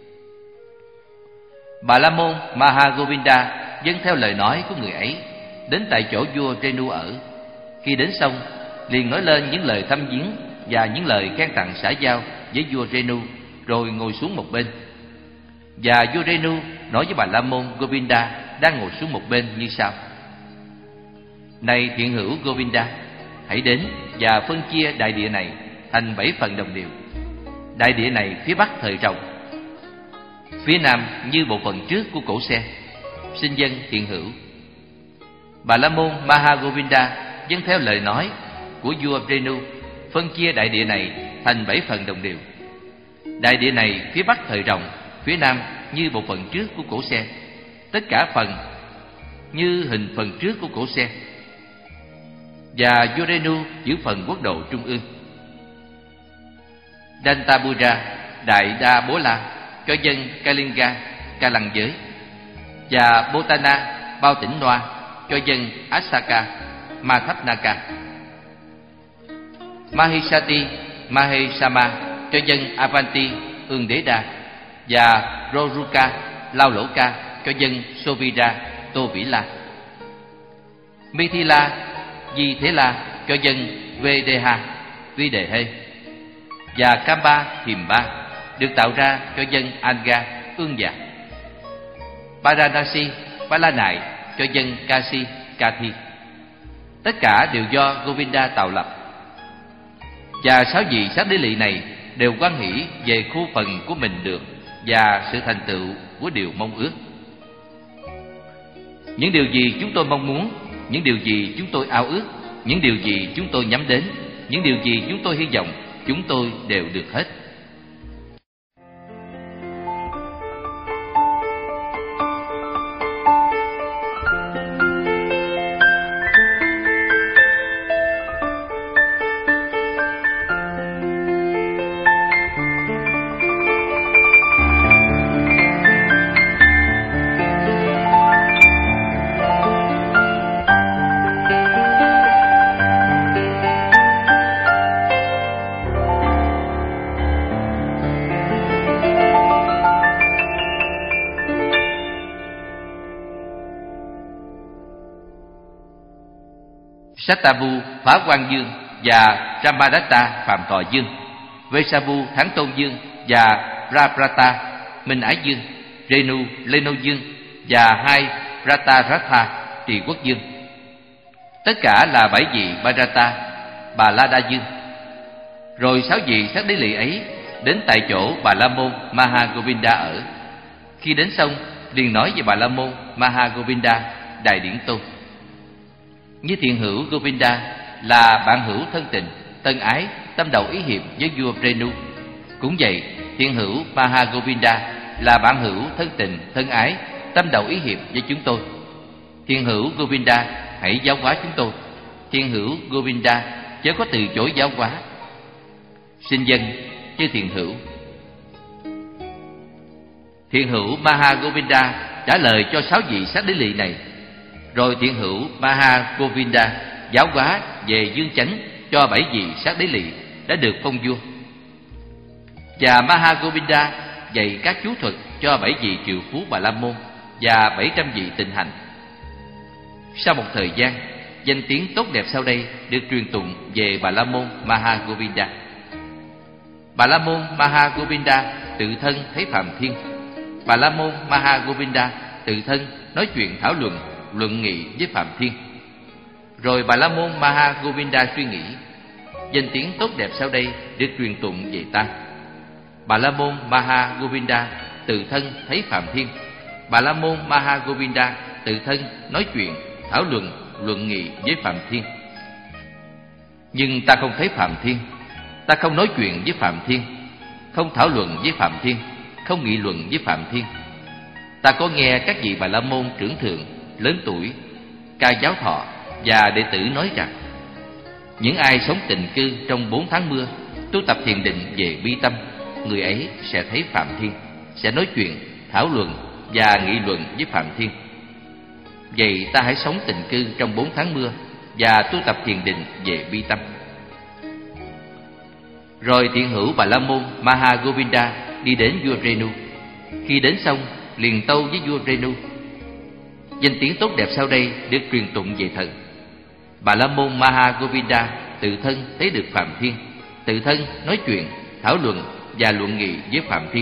Bà La Môn Maha Govinda dâng theo lời nói của người ấy đến tại chỗ vua Renu ở. Khi đến xong, liền nói lên những lời thăm viếng và những lời khen tặng xã giao với vua Renu, rồi ngồi xuống một bên. Và vua Renu nói với Bà La Môn Govinda đang ngồi xuống một bên như sau: này thiện hữu Govinda, hãy đến và phân chia đại địa này thành bảy phần đồng đều. Đại địa này phía bắc thời rộng, phía nam như bộ phận trước của cổ xe. Xin dân thiện hữu. Bà La Môn Maha Govinda dâng theo lời nói của vua Renu, phân chia đại địa này thành bảy phần đồng đều. Đại địa này phía bắc thời rộng, phía nam như bộ phận trước của cổ xe. Tất cả phần như hình phần trước của cổ xe. Và vua Renu giữ phần quốc độ trung ương. Dantabura, Đại Đa Bố La cho dân Kalinga, Ca Lăng Giới. Và Botana, bao tỉnh Noa cho dân Asaka, Mathapnaka. Mahisati, Mahesama cho dân Avanti, Ương Đế Đa. Và Roruka, Lao Lỗ Ca cho dân Sovira, Tô Vĩ La. Mithila, Di Thế La cho dân Vedeha, Vi Đề Hê. Và Kamba, Hiềm Ba được tạo ra cho dân Anga, Ương Dạ. Paranasi, Ba La Nại cho dân Kasi, Kathi. Tất cả đều do Govinda tạo lập. Và sáu vị sát đế lỵ này đều quan hỷ về khu phần của mình được và sự thành tựu của điều mong ước. Những điều gì chúng tôi mong muốn, những điều gì chúng tôi ao ước, những điều gì chúng tôi nhắm đến, những điều gì chúng tôi hy vọng, chúng tôi đều được hết. Sattavu phá quan dương và Ramadatta phạm thọ dương, Vesavu thắng tôn dương và Raprata minh ái dương, Renu Leno dương và hai Rataratha trì quốc dương. Tất cả là bảy vị Bharata, Bà La Đa dương. Rồi sáu vị sát đế lỵ ấy đến tại chỗ Bà La Môn Maha Govinda ở. Khi đến xong, liền nói về Bà La Môn Maha Govinda Đại Điển Tôn: Như thiện hữu Govinda là bạn hữu thân tình, tân ái, tâm đầu ý hiệp với vua Renu. Cũng vậy, thiện hữu Maha Govinda là bạn hữu thân tình, thân ái, tâm đầu ý hiệp với chúng tôi. Thiện hữu Govinda, hãy giáo hóa chúng tôi. Thiện hữu Govinda, chớ có từ chối giáo hóa. Xin dân, chư thiện hữu. Thiện hữu Maha Govinda trả lời cho sáu vị sát đế lỵ này. Rồi thiện hữu Maha Govinda giáo hóa về dương chánh cho bảy vị sát đế lỵ đã được phong vua. Và Maha Govinda dạy các chú thuật cho bảy vị triệu phú Bà La Môn và bảy trăm vị tịnh hạnh. Sau một thời gian, danh tiếng tốt đẹp sau đây được truyền tụng về Bà La Môn Maha Govinda. Bà La Môn Maha Govinda tự thân thấy Phạm Thiên. Bà La Môn Maha Govinda tự thân nói chuyện thảo luận, luận nghị với Phạm Thiên. Rồi Bà La Môn Maha Govinda suy nghĩ, danh tiếng tốt đẹp sau đây được truyền tụng về ta. Bà La Môn Maha Govinda tự thân thấy Phạm Thiên. Bà La Môn Maha Govinda tự thân nói chuyện thảo luận, luận nghị với Phạm Thiên. Nhưng ta không thấy Phạm Thiên, ta không nói chuyện với Phạm Thiên, không thảo luận với Phạm Thiên, không nghị luận với Phạm Thiên. Ta có nghe các vị Bà La Môn trưởng thượng, lớn tuổi, Ca Giáo Thọ và đệ tử nói rằng, những ai sống tịnh cư trong bốn tháng mưa, tu tập thiền định về bi tâm, người ấy sẽ thấy Phạm Thiên, sẽ nói chuyện, thảo luận và nghị luận với Phạm Thiên. Vậy ta hãy sống tịnh cư trong bốn tháng mưa và tu tập thiền định về bi tâm. Rồi thiện hữu Bà La Môn Maha Govinda đi đến vua Renu. Khi đến xong, liền tâu với vua Renu. Danh tiếng tốt đẹp sau đây được truyền tụng về thần. Bà La Môn Maha Govinda tự thân thấy được Phạm Thiên, tự thân nói chuyện, thảo luận và luận nghị với Phạm Thiên.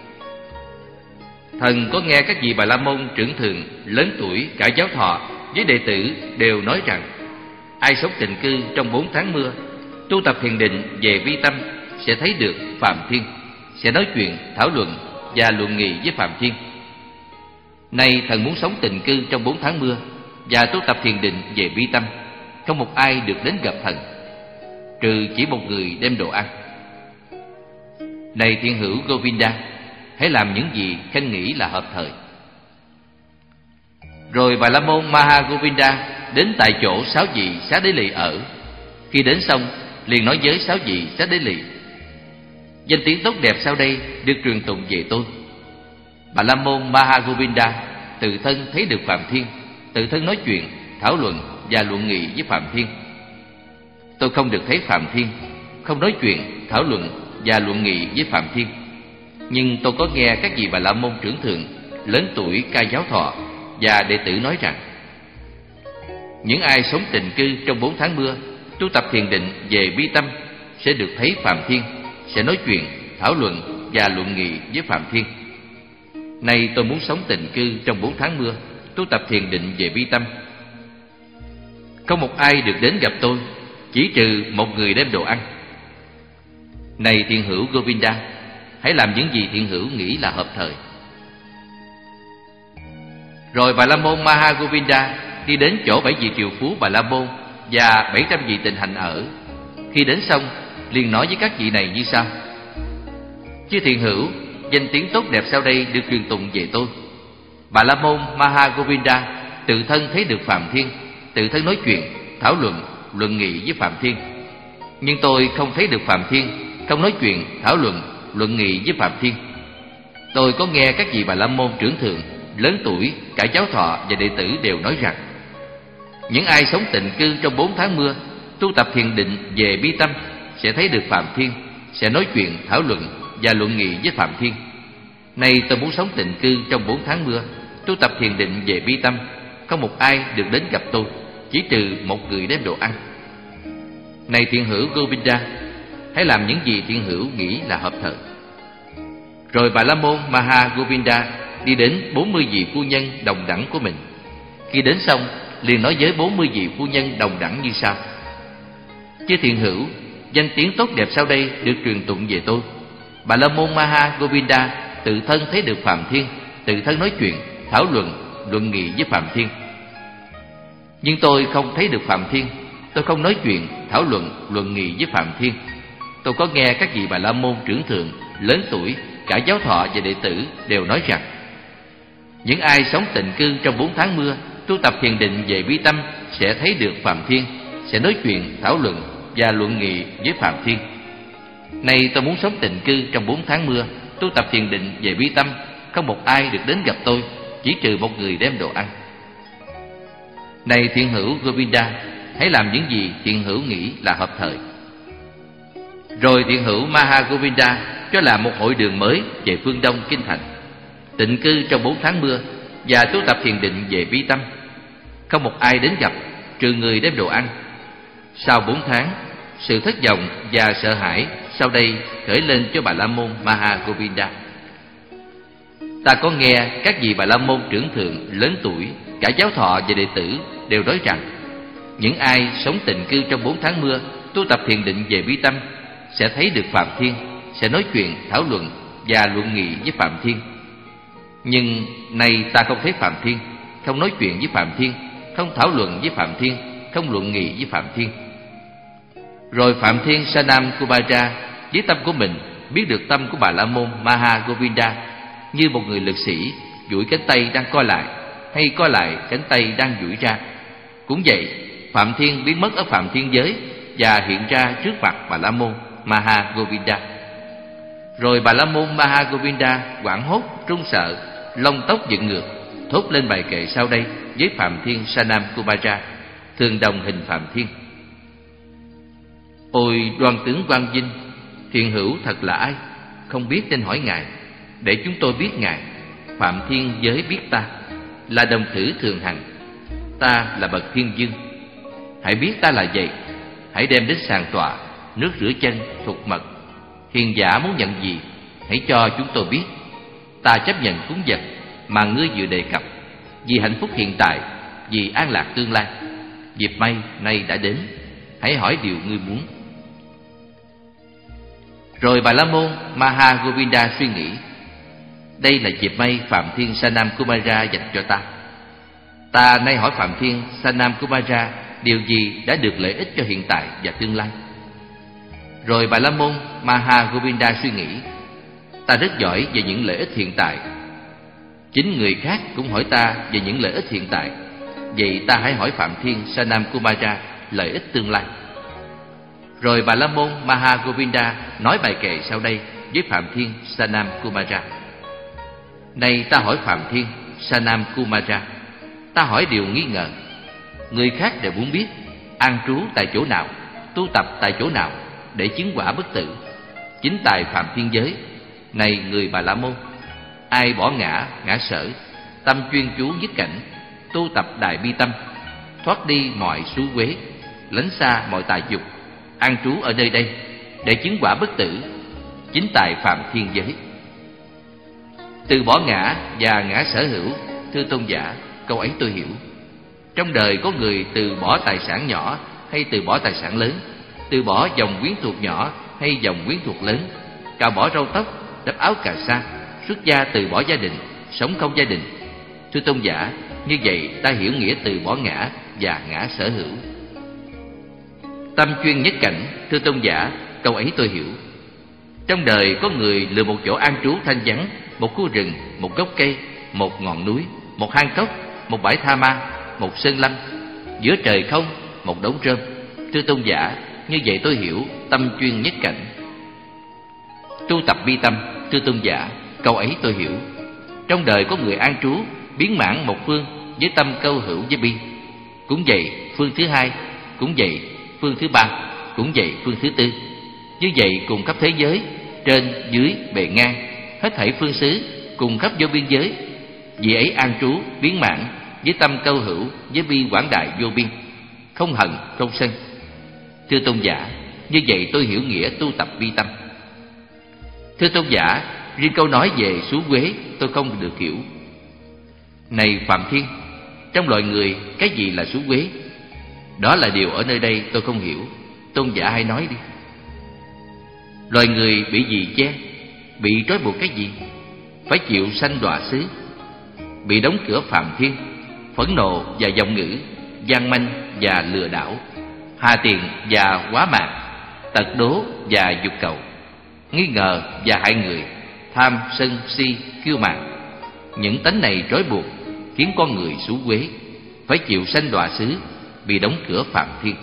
Thần có nghe các vị Bà La Môn trưởng thượng, lớn tuổi, cả Giáo Thọ với đệ tử đều nói rằng, ai sống tịnh cư trong bốn tháng mưa, tu tập thiền định về vi tâm, sẽ thấy được Phạm Thiên, sẽ nói chuyện, thảo luận và luận nghị với Phạm Thiên. Nay thần muốn sống tịnh cư trong bốn tháng mưa và tu tập thiền định về bi tâm, không một ai được đến gặp thần, trừ chỉ một người đem đồ ăn. Này thiện hữu Govinda, hãy làm những gì khanh nghĩ là hợp thời. Rồi Bà La Môn Maha Govinda đến tại chỗ sáu vị sát đế lỵ ở. Khi đến xong, liền nói với sáu vị sát đế lỵ, danh tiếng tốt đẹp sau đây được truyền tụng về tôi. Bà La Môn Maha Govinda tự thân thấy được Phạm Thiên, tự thân nói chuyện, thảo luận và luận nghị với Phạm Thiên. Tôi không được thấy Phạm Thiên, không nói chuyện, thảo luận và luận nghị với Phạm Thiên. Nhưng tôi có nghe các vị Bà La Môn trưởng thượng, lớn tuổi, Ca Giáo Thọ và đệ tử nói rằng, những ai sống tịnh cư trong bốn tháng mưa, tu tập thiền định về bi tâm, sẽ được thấy Phạm Thiên, sẽ nói chuyện, thảo luận và luận nghị với Phạm Thiên. Nay tôi muốn sống tịnh cư trong bốn tháng mưa, tu tập thiền định về bi tâm. Không một ai được đến gặp tôi, chỉ trừ một người đem đồ ăn. Này thiện hữu Govinda, hãy làm những gì thiện hữu nghĩ là hợp thời. Rồi Bà La Môn Maha Govinda đi đến chỗ bảy vị triệu phú Bà La Môn và bảy trăm vị tịnh hạnh ở. Khi đến xong, liền nói với các vị này như sau: chư thiện hữu, danh tiếng tốt đẹp sau đây được truyền tụng về tôi. Bà La Môn Maha Govinda tự thân thấy được Phạm Thiên, tự thân nói chuyện, thảo luận, luận nghị với Phạm Thiên. Nhưng tôi không thấy được Phạm Thiên, không nói chuyện, thảo luận, luận nghị với Phạm Thiên. Tôi có nghe các vị Bà La Môn trưởng thượng, lớn tuổi, cả Giáo Thọ và đệ tử đều nói rằng, những ai sống tịnh cư trong bốn tháng mưa, tu tập thiền định về bi tâm, sẽ thấy được Phạm Thiên, sẽ nói chuyện, thảo luận và luận nghị với Phạm Thiên. Nay tôi muốn sống tịnh cư trong bốn tháng mưa, tu tập thiền định về bi tâm, không một ai được đến gặp tôi, chỉ trừ một người đem đồ ăn. Này thiện hữu Govinda, hãy làm những gì thiện hữu nghĩ là hợp thời. Rồi Bà La Môn Maha Govinda đi đến bốn mươi vị phu nhân đồng đẳng của mình. Khi đến xong, liền nói với bốn mươi vị phu nhân đồng đẳng như sau: Chư thiện hữu, danh tiếng tốt đẹp sau đây được truyền tụng về tôi. Bà La Môn Maha Govinda tự thân thấy được Phạm Thiên, tự thân nói chuyện, thảo luận, luận nghị với Phạm Thiên. Nhưng tôi không thấy được Phạm Thiên, tôi không nói chuyện, thảo luận, luận nghị với Phạm Thiên. Tôi có nghe các vị Bà La Môn trưởng thượng, lớn tuổi, cả giáo thọ và đệ tử đều nói rằng: những ai sống tịnh cư trong bốn tháng mưa, tu tập thiền định về bi tâm sẽ thấy được Phạm Thiên, sẽ nói chuyện, thảo luận và luận nghị với Phạm Thiên. Nay tôi muốn sống tịnh cư trong bốn tháng mưa, tu tập thiền định về bi tâm, không một ai được đến gặp tôi, chỉ trừ một người đem đồ ăn. Này thiện hữu Govinda, hãy làm những gì thiện hữu nghĩ là hợp thời. Rồi thiện hữu Maha Govinda cho làm một hội đường mới về phương đông kinh thành, tịnh cư trong bốn tháng mưa và tu tập thiền định về bi tâm, không một ai đến gặp, trừ người đem đồ ăn. Sau bốn tháng, sự thất vọng và sợ hãi sau đây khởi lên cho Bà La Môn Maha Govinda. Ta có nghe các vị Bà La Môn trưởng thượng, lớn tuổi, cả giáo thọ và đệ tử đều nói rằng: những ai sống tịnh cư trong bốn tháng mưa, tu tập thiền định về bi tâm sẽ thấy được Phạm Thiên, sẽ nói chuyện, thảo luận và luận nghị với Phạm Thiên. Nhưng nay ta không thấy Phạm Thiên, không nói chuyện với Phạm Thiên, không thảo luận với Phạm Thiên, không luận nghị với Phạm Thiên. Rồi Phạm Thiên Sanam Kumaja với tâm của mình biết được tâm của Bà La Môn Maha Govinda, như một người lực sĩ duỗi cánh tay đang co lại, hay co lại cánh tay đang duỗi ra. Cũng vậy, Phạm Thiên biến mất ở Phạm Thiên giới và hiện ra trước mặt Bà La Môn Maha Govinda. Rồi Bà La Môn Maha Govinda hoảng hốt, run sợ, lông tóc dựng ngược, thốt lên bài kệ sau đây với Phạm Thiên Sanam Kumaja, thường đồng hình Phạm Thiên: Ôi đoan tướng Quang Vinh, thiện hữu thật là ai? Không biết nên hỏi ngài, để chúng tôi biết ngài. Phạm Thiên giới biết ta, là đồng tử thường hằng, ta là bậc thiên dương. Hãy biết ta là vậy, hãy đem đến sàn tọa, nước rửa chân, thuộc mật. Hiền giả muốn nhận gì, hãy cho chúng tôi biết. Ta chấp nhận cúng vật mà ngươi vừa đề cập, vì hạnh phúc hiện tại, vì an lạc tương lai. Dịp may nay đã đến, hãy hỏi điều ngươi muốn. Rồi Bà La Môn Maha Govinda suy nghĩ: đây là dịp may Phạm Thiên Sanam Kumaja dành cho ta. Ta nay hỏi Phạm Thiên Sanam Kumaja điều gì đã được lợi ích cho hiện tại và tương lai. Rồi Bà La Môn Maha Govinda suy nghĩ: ta rất giỏi về những lợi ích hiện tại, chính người khác cũng hỏi ta về những lợi ích hiện tại, vậy ta hãy hỏi Phạm Thiên Sanam Kumaja lợi ích tương lai. Rồi Bà La Môn Maha Govinda nói bài kệ sau đây với Phạm Thiên Sanam Kumaja: Này ta hỏi Phạm Thiên Sanam Kumaja, ta hỏi điều nghi ngờ. Người khác đều muốn biết an trú tại chỗ nào, tu tập tại chỗ nào để chứng quả bất tử, chính tại Phạm Thiên giới. Này người Bà La Môn, ai bỏ ngã, ngã sở, tâm chuyên chú nhất cảnh, tu tập đại bi tâm, thoát đi mọi xú uế, lánh xa mọi tà dục, an trú ở nơi đây để chứng quả bất tử, chính tại Phạm Thiên giới. Từ bỏ ngã và ngã sở hữu, thưa tôn giả, câu ấy tôi hiểu. Trong đời có người từ bỏ tài sản nhỏ hay từ bỏ tài sản lớn, từ bỏ dòng quyến thuộc nhỏ hay dòng quyến thuộc lớn, cạo bỏ râu tóc, đắp áo cà sa, xuất gia từ bỏ gia đình, sống không gia đình. Thưa tôn giả, như vậy ta hiểu nghĩa từ bỏ ngã và ngã sở hữu. Tâm chuyên nhất cảnh, thưa tôn giả, câu ấy tôi hiểu. Trong đời có người lựa một chỗ an trú thanh vắng, một khu rừng, một gốc cây, một ngọn núi, một hang cốc, một bãi tha ma, một sơn lâm, giữa trời không, một đống rơm. Thưa tôn giả, như vậy tôi hiểu tâm chuyên nhất cảnh. Tu tập bi tâm, thưa tôn giả, câu ấy tôi hiểu. Trong đời có người an trú biến mãn một phương với tâm câu hữu với bi. Cũng vậy phương thứ hai, cũng vậy phương thứ ba, cũng vậy phương thứ tư. Như vậy cùng khắp thế giới, trên, dưới, bề ngang, hết thảy phương xứ, cùng khắp vô biên giới. Vì ấy an trú biến mãn với tâm câu hữu với bi quảng đại vô biên. không hận, không sân. Thưa tôn giả, như vậy tôi hiểu nghĩa tu tập vi tâm. Thưa tôn giả, riêng câu nói về xú uế tôi không được hiểu. Này Phạm Thiên, trong loài người cái gì là xú uế? Đó là điều ở nơi đây tôi không hiểu. Tôn giả hãy nói đi. Loài người bị gì che? Bị trói buộc cái gì? Phải chịu sanh đọa xứ, bị đóng cửa Phạm Thiên, phẫn nộ và vọng ngữ, gian manh và lừa đảo, hà tiền và quá mạng, tật đố và dục cầu, nghi ngờ và hại người, tham sân si kiêu mạn. Những tánh này trói buộc khiến con người xú uế, phải chịu sanh đọa xứ, bị đóng cửa Phạm Thiên.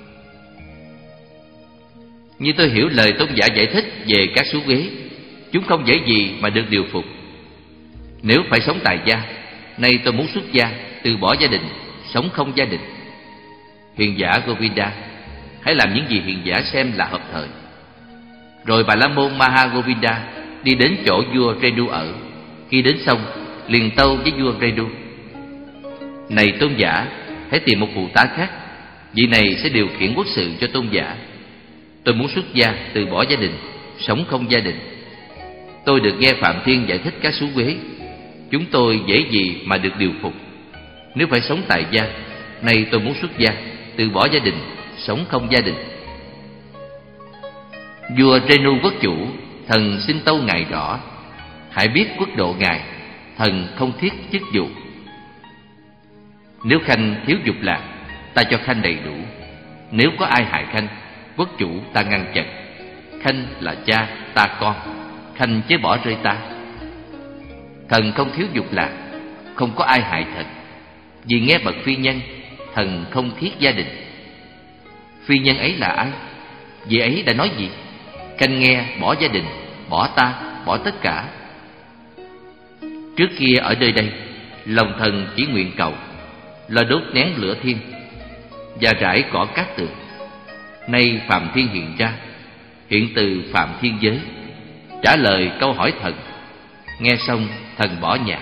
Như tôi hiểu lời tôn giả giải thích về các xú uế, chúng không dễ gì mà được điều phục. Nếu phải sống tại gia, nay tôi muốn xuất gia, từ bỏ gia đình, sống không gia đình. Hiền giả Govinda, hãy làm những gì hiền giả xem là hợp thời. Rồi Bà La Môn Maha Govinda đi đến chỗ vua Renu ở. Khi đến xong, liền tâu với vua Renu: Này tôn giả, hãy tìm một phụ tá khác, vị này sẽ điều khiển quốc sự cho tôn giả. Tôi muốn xuất gia, từ bỏ gia đình, sống không gia đình. Tôi được nghe Phạm Thiên giải thích các xú uế, chúng tôi dễ gì mà được điều phục. Nếu phải sống tại gia, nay tôi muốn xuất gia, từ bỏ gia đình, sống không gia đình. Vua Renu quốc chủ, thần xin tâu ngài rõ. Hãy biết quốc độ ngài, thần không thiết chức vụ. Nếu khanh thiếu dục lạc, ta cho khanh đầy đủ. Nếu có ai hại khanh, quốc chủ ta ngăn chặn. Khanh là cha, ta con, khanh chớ bỏ rơi ta. Thần không thiếu dục lạc, không có ai hại thần. Vì nghe bậc phi nhân, thần không thiết gia đình. Phi nhân ấy là ai? Vị ấy đã nói gì? Khanh nghe bỏ gia đình, bỏ ta, bỏ tất cả. Trước kia ở nơi đây, lòng thần chỉ nguyện cầu là đốt nén lửa thiên và rải cỏ cát tường. Nay Phạm Thiên hiện ra, hiện từ Phạm Thiên giới, trả lời câu hỏi thần. Nghe xong thần bỏ nhà.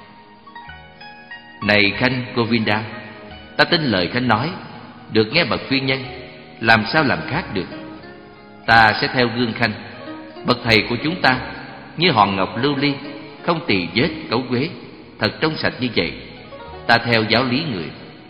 Này Khanh Govinda, ta tin lời Khanh nói, được nghe bậc phi nhân, làm sao làm khác được. Ta sẽ theo gương Khanh, bậc thầy của chúng ta, như hòn ngọc lưu ly, không tỳ vết cấu quế, thật trong sạch như vậy. Ta theo giáo lý người.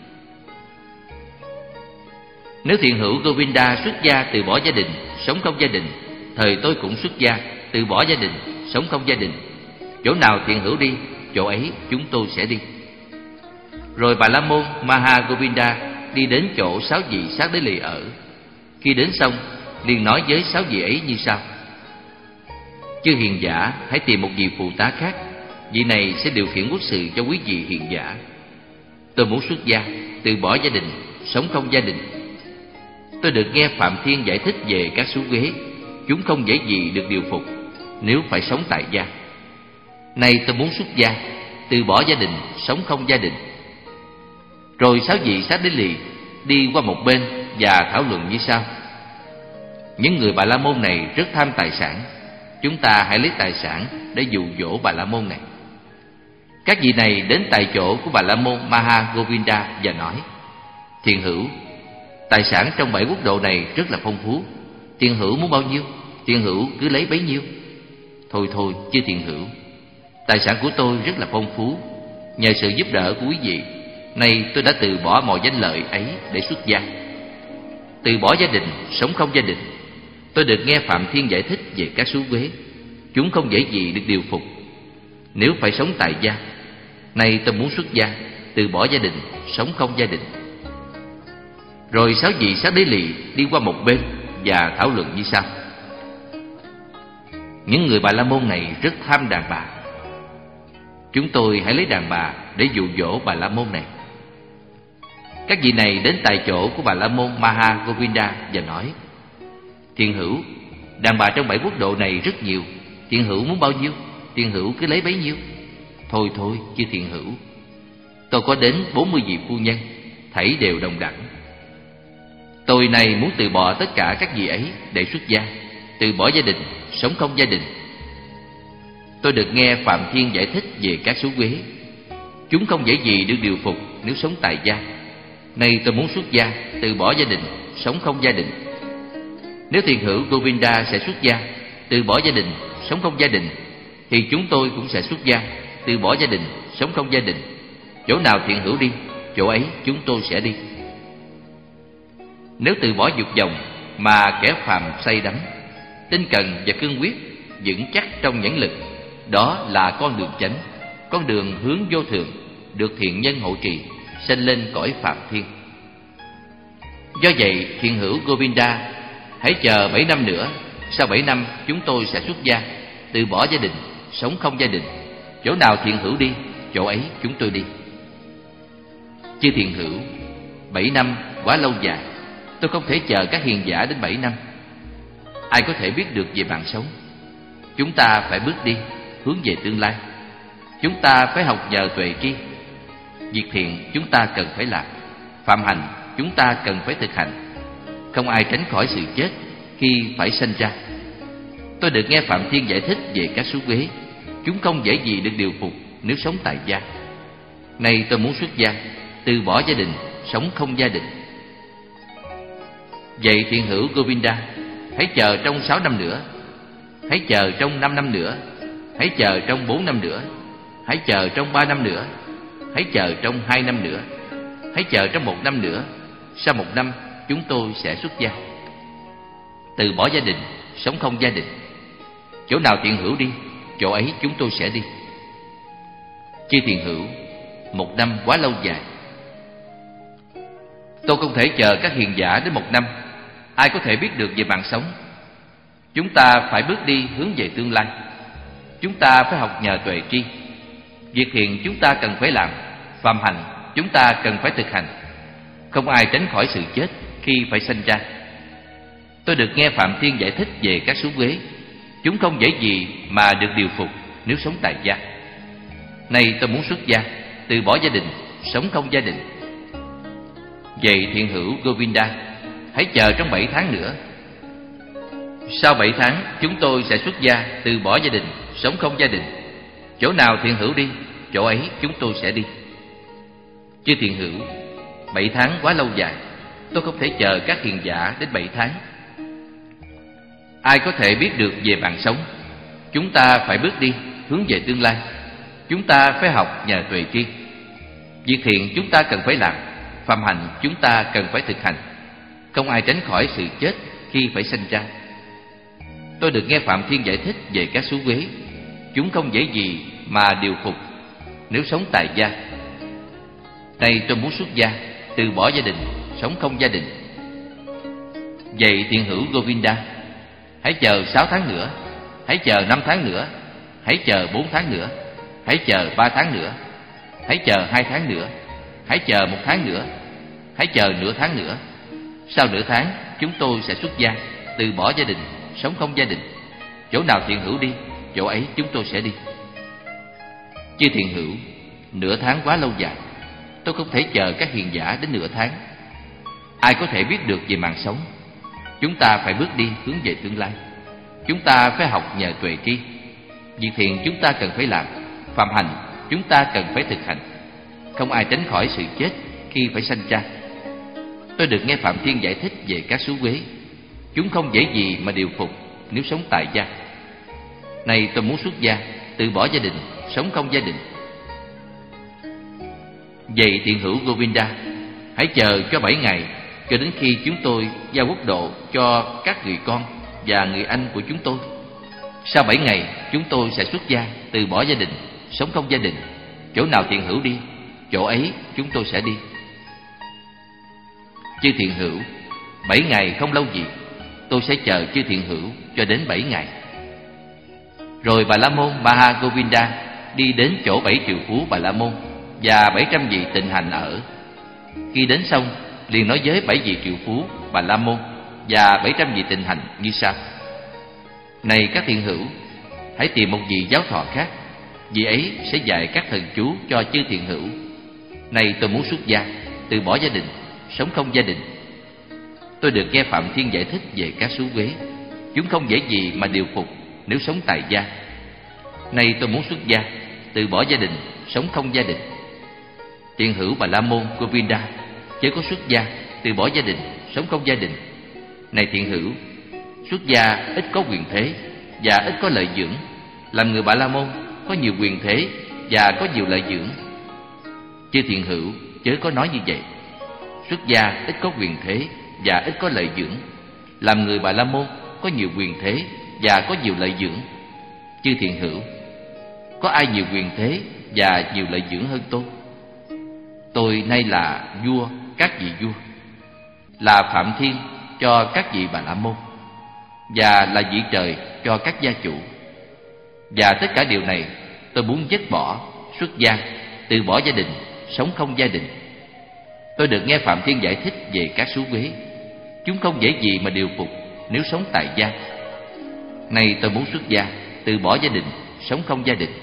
Nếu thiện hữu Govinda xuất gia từ bỏ gia đình, sống không gia đình, thời tôi cũng xuất gia từ bỏ gia đình, sống không gia đình. Chỗ nào thiện hữu đi, chỗ ấy chúng tôi sẽ đi. Rồi Bà La Môn Maha Govinda đi đến chỗ sáu vị Sát Đế Lì ở. Khi đến xong, liền nói với sáu vị ấy như sau: Chư hiền giả, hãy tìm một vị phụ tá khác, vị này sẽ điều khiển quốc sự cho quý vị hiền giả. Tôi muốn xuất gia, từ bỏ gia đình, sống không gia đình. Tôi được nghe Phạm Thiên giải thích về các xú uế, chúng không dễ gì được điều phục nếu phải sống tại gia. Nay tôi muốn xuất gia, từ bỏ gia đình, sống không gia đình. Rồi sáu vị Sát Đế Lì đi qua một bên và thảo luận như sau: Những người Bà La Môn này rất tham tài sản, chúng ta hãy lấy tài sản để dụ dỗ Bà La Môn này. Các vị này đến tại chỗ của Bà La Môn Maha Govinda và nói: Thiện hữu, tài sản trong bảy quốc độ này rất là phong phú. Thiện hữu muốn bao nhiêu, thiện hữu cứ lấy bấy nhiêu. Thôi thôi, chứ thiện hữu, tài sản của tôi rất là phong phú. Nhờ sự giúp đỡ của quý vị, nay tôi đã từ bỏ mọi danh lợi ấy để xuất gia. Từ bỏ gia đình, sống không gia đình. Tôi được nghe Phạm Thiên giải thích về các xú uế, chúng không dễ gì được điều phục nếu phải sống tại gia. Nay tôi muốn xuất gia, từ bỏ gia đình, sống không gia đình. Rồi sáu vị Sát Đế Lì đi qua một bên và thảo luận như sau: Những người Bà La Môn này rất tham đàn bà, chúng tôi hãy lấy đàn bà để dụ dỗ Bà La Môn này. Các vị này đến tại chỗ của Bà La Môn Maha Govinda và nói: Thiện hữu, đàn bà trong bảy quốc độ này rất nhiều. Thiện hữu muốn bao nhiêu, thiện hữu cứ lấy bấy nhiêu. Thôi thôi, chứ thiện hữu, tôi có đến bốn mươi vị phu nhân, thảy đều đồng đẳng. Tôi này muốn từ bỏ tất cả các vị ấy để xuất gia, từ bỏ gia đình, sống không gia đình. Tôi được nghe Phạm Thiên giải thích về các xú uế, chúng không dễ gì được điều phục nếu sống tại gia. Nay tôi muốn xuất gia, từ bỏ gia đình, sống không gia đình. Nếu thiền hữu Govinda sẽ xuất gia, từ bỏ gia đình, sống không gia đình, thì chúng tôi cũng sẽ xuất gia, từ bỏ gia đình, sống không gia đình. Chỗ nào thiền hữu đi, chỗ ấy chúng tôi sẽ đi. Nếu từ bỏ dục vọng mà kẻ phàm say đắm, tinh cần và cương quyết, vững chắc trong nhẫn lực, đó là con đường chánh, con đường hướng vô thường, được thiện nhân hộ trì, sanh lên cõi phạm thiên. Do vậy, thiền hữu Govinda, hãy chờ bảy năm nữa. Sau bảy năm chúng tôi sẽ xuất gia, từ bỏ gia đình, sống không gia đình. Chỗ nào thiền hữu đi, chỗ ấy chúng tôi đi. Chư thiền hữu, bảy năm quá lâu dài, tôi không thể chờ các hiền giả đến bảy năm. Ai có thể biết được về mạng sống? Chúng ta phải bước đi, hướng về tương lai. Chúng ta phải học nhờ tuệ tri. Việc thiện chúng ta cần phải làm, phạm hành chúng ta cần phải thực hành. Không ai tránh khỏi sự chết khi phải sanh ra. Tôi được nghe Phạm Thiên giải thích về các số ghế. Chúng không dễ gì được điều phục nếu sống tại gia. Nay tôi muốn xuất gia, từ bỏ gia đình, sống không gia đình. Vậy thiền hữu Govinda, hãy chờ trong sáu năm nữa, hãy chờ trong năm năm nữa, hãy chờ trong bốn năm nữa, hãy chờ trong ba năm nữa, hãy chờ trong hai năm nữa, hãy chờ trong một năm nữa. Sau một năm chúng tôi sẽ xuất gia, từ bỏ gia đình, sống không gia đình. Chỗ nào thiền hữu đi, chỗ ấy chúng tôi sẽ đi. Chư thiền hữu, một năm quá lâu dài. Tôi không thể chờ các hiền giả đến một năm. Ai có thể biết được về mạng sống? Chúng ta phải bước đi hướng về tương lai. Chúng ta phải học nhờ tuệ tri. Việc thiện chúng ta cần phải làm, phạm hành chúng ta cần phải thực hành. Không ai tránh khỏi sự chết khi phải sanh ra. Tôi được nghe Phạm Thiên giải thích về các số ghế. Chúng không dễ gì mà được điều phục nếu sống tại gia. Nay tôi muốn xuất gia, từ bỏ gia đình, sống không gia đình. Vậy thiền hữu Govinda, hãy chờ trong bảy tháng nữa. Sau bảy tháng chúng tôi sẽ xuất gia, từ bỏ gia đình, sống không gia đình. Chỗ nào thiền hữu đi, chỗ ấy chúng tôi sẽ đi. Chư thiền hữu, bảy tháng quá lâu dài. Tôi không thể chờ các hiền giả đến bảy tháng. Ai có thể biết được về mạng sống? Chúng ta phải bước đi hướng về tương lai. Chúng ta phải học nhờ tuệ tri. Việc thiện chúng ta cần phải làm, phạm hành chúng ta cần phải thực hành. Không ai tránh khỏi sự chết khi phải sanh ra. Tôi được nghe Phạm Thiên giải thích về các số ghế. Chúng không dễ gì mà điều phục nếu sống tại gia. Nay tôi muốn xuất gia, từ bỏ gia đình, sống không gia đình. Vậy thiền hữu Govinda, hãy chờ sáu tháng nữa, hãy chờ năm tháng nữa, hãy chờ bốn tháng nữa, hãy chờ ba tháng nữa, hãy chờ hai tháng nữa, hãy chờ một tháng nữa, hãy chờ nửa tháng nữa. Sau nửa tháng chúng tôi sẽ xuất gia, từ bỏ gia đình, sống không gia đình. Chỗ nào thiền hữu đi, chỗ ấy chúng tôi sẽ đi. Chư thiền hữu, nửa tháng quá lâu dài. Tôi không thể chờ các hiền giả đến nửa tháng. Ai có thể biết được về mạng sống? Chúng ta phải bước đi hướng về tương lai. Chúng ta phải học nhờ tuệ tri. Việc thiện chúng ta cần phải làm, phạm hành chúng ta cần phải thực hành. Không ai tránh khỏi sự chết khi phải sanh ra. Tôi được nghe Phạm Thiên giải thích về các số ghế. Chúng không dễ gì mà điều phục nếu sống tại gia. Nay tôi muốn xuất gia, từ bỏ gia đình, sống không gia đình. Vậy thiền hữu Govinda, hãy chờ cho bảy ngày, cho đến khi chúng tôi giao quốc độ cho các người con và người anh của chúng tôi. Sau bảy ngày chúng tôi sẽ xuất gia, từ bỏ gia đình, sống không gia đình. Chỗ nào thiền hữu đi, chỗ ấy chúng tôi sẽ đi. Chư thiền hữu, bảy ngày không lâu gì. Tôi sẽ chờ chư thiền hữu cho đến bảy ngày. Rồi Bà La Môn Maha Govinda đi đến chỗ bảy triệu phú Bà La Môn và bảy trăm vị tịnh hành ở. Khi đến xong, liền nói với bảy vị triệu phú Bà La Môn và bảy trăm vị tịnh hành như sau: Này các thiền hữu, hãy tìm một vị giáo thọ khác. Vị ấy sẽ dạy các thần chú cho chư thiền hữu. Này tôi muốn xuất gia, từ bỏ gia đình, sống không gia đình. Tôi được nghe Phạm Thiên giải thích về các số ghế. Chúng không dễ gì mà điều phục nếu sống tại gia. Nay tôi muốn xuất gia, từ bỏ gia đình, sống không gia đình. Thiền hữu Bà La Môn Govinda, chớ có xuất gia, từ bỏ gia đình, sống không gia đình. Này thiện hữu, xuất gia ít có quyền thế và ít có lợi dưỡng. Làm người Bà La Môn có nhiều quyền thế và có nhiều lợi dưỡng. Chư thiện hữu, chớ có nói như vậy. Xuất gia ít có quyền thế và ít có lợi dưỡng. Làm người Bà La Môn có nhiều quyền thế và có nhiều lợi dưỡng. Chư thiện hữu, có ai nhiều quyền thế và nhiều lợi dưỡng hơn tôi? Tôi nay là vua các vị vua, là Phạm Thiên cho các vị Bà La Môn, và là vị trời cho các gia chủ. Và tất cả điều này tôi muốn dứt bỏ, xuất gia, từ bỏ gia đình, sống không gia đình. Tôi được nghe Phạm Thiên giải thích về các xú uế. Chúng không dễ gì mà điều phục nếu sống tại gia. Nay tôi muốn xuất gia, từ bỏ gia đình, sống không gia đình.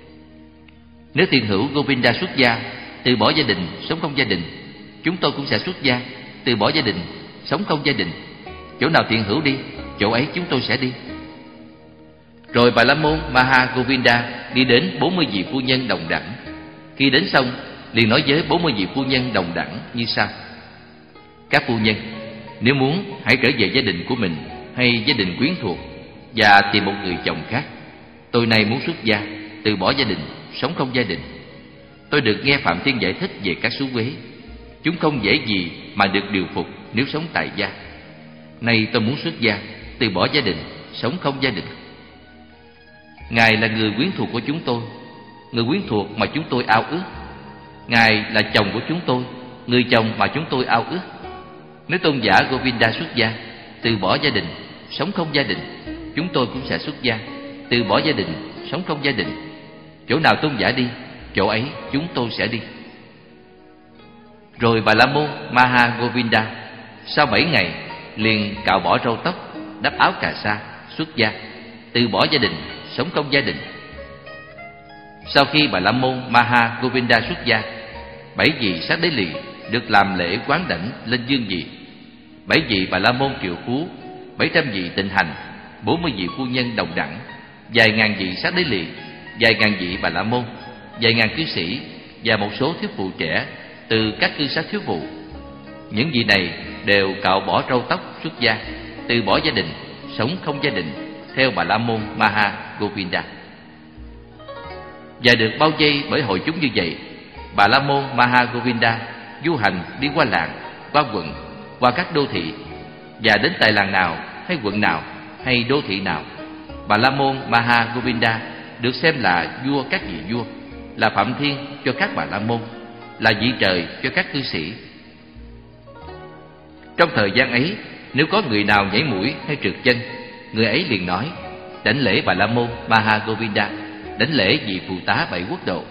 Nếu thiện hữu Govinda xuất gia, từ bỏ gia đình, sống không gia đình, chúng tôi cũng sẽ xuất gia, từ bỏ gia đình, sống không gia đình. Chỗ nào thiện hữu đi, chỗ ấy chúng tôi sẽ đi. Rồi Bà La Môn Maha Govinda đi đến bốn mươi vị phu nhân đồng đẳng. Khi đến xong, liền nói với bốn mươi vị phu nhân đồng đẳng như sau: các phu nhân, nếu muốn, hãy trở về gia đình của mình hay gia đình quyến thuộc và tìm một người chồng khác. Tôi nay muốn xuất gia, từ bỏ gia đình, sống không gia đình. Tôi được nghe Phạm Thiên giải thích về các xú uế. Chúng không dễ gì mà được điều phục nếu sống tại gia. Nay tôi muốn xuất gia, từ bỏ gia đình, sống không gia đình. Ngài là người quyến thuộc của chúng tôi, người quyến thuộc mà chúng tôi ao ước. Ngài là chồng của chúng tôi, người chồng mà chúng tôi ao ước. Nếu tôn giả Govinda xuất gia, từ bỏ gia đình, sống không gia đình, chúng tôi cũng sẽ xuất gia, từ bỏ gia đình, sống không gia đình. Chỗ nào tôn giả đi, chỗ ấy chúng tôi sẽ đi. Rồi Bà La Môn Maha Govinda sau bảy ngày liền cạo bỏ râu tóc, đắp áo cà sa, xuất gia, từ bỏ gia đình, sống không gia đình. Sau khi Bà La Môn Maha Govinda xuất gia, bảy vị sát đế lì được làm lễ quán đảnh lên dương vị. Bảy vị Bà La Môn triệu phú, bảy trăm vị tịnh hành, bốn mươi vị phu nhân đồng đẳng, vài ngàn vị sát đế lì, vài ngàn vị Bà La Môn, vài ngàn cư sĩ và một số thiếu phụ trẻ từ các cư xá thiếu phụ. Những vị này đều cạo bỏ râu tóc, xuất gia, từ bỏ gia đình, sống không gia đình, theo Bà La Môn Maha Govinda. Và được bao vây bởi hội chúng như vậy, Bà La Môn Maha Govinda du hành đi qua làng, qua quận, qua các đô thị, và đến tại làng nào hay quận nào hay đô thị nào, Bà La Môn Maha Govinda được xem là vua các vị vua, là Phạm Thiên cho các Bà La Môn, là vị trời cho các cư sĩ. Trong thời gian ấy, nếu có người nào nhảy mũi hay trượt chân, người ấy liền nói: đảnh lễ Bà La Môn Maha Govinda, đảnh lễ vị phụ tá bảy quốc độ.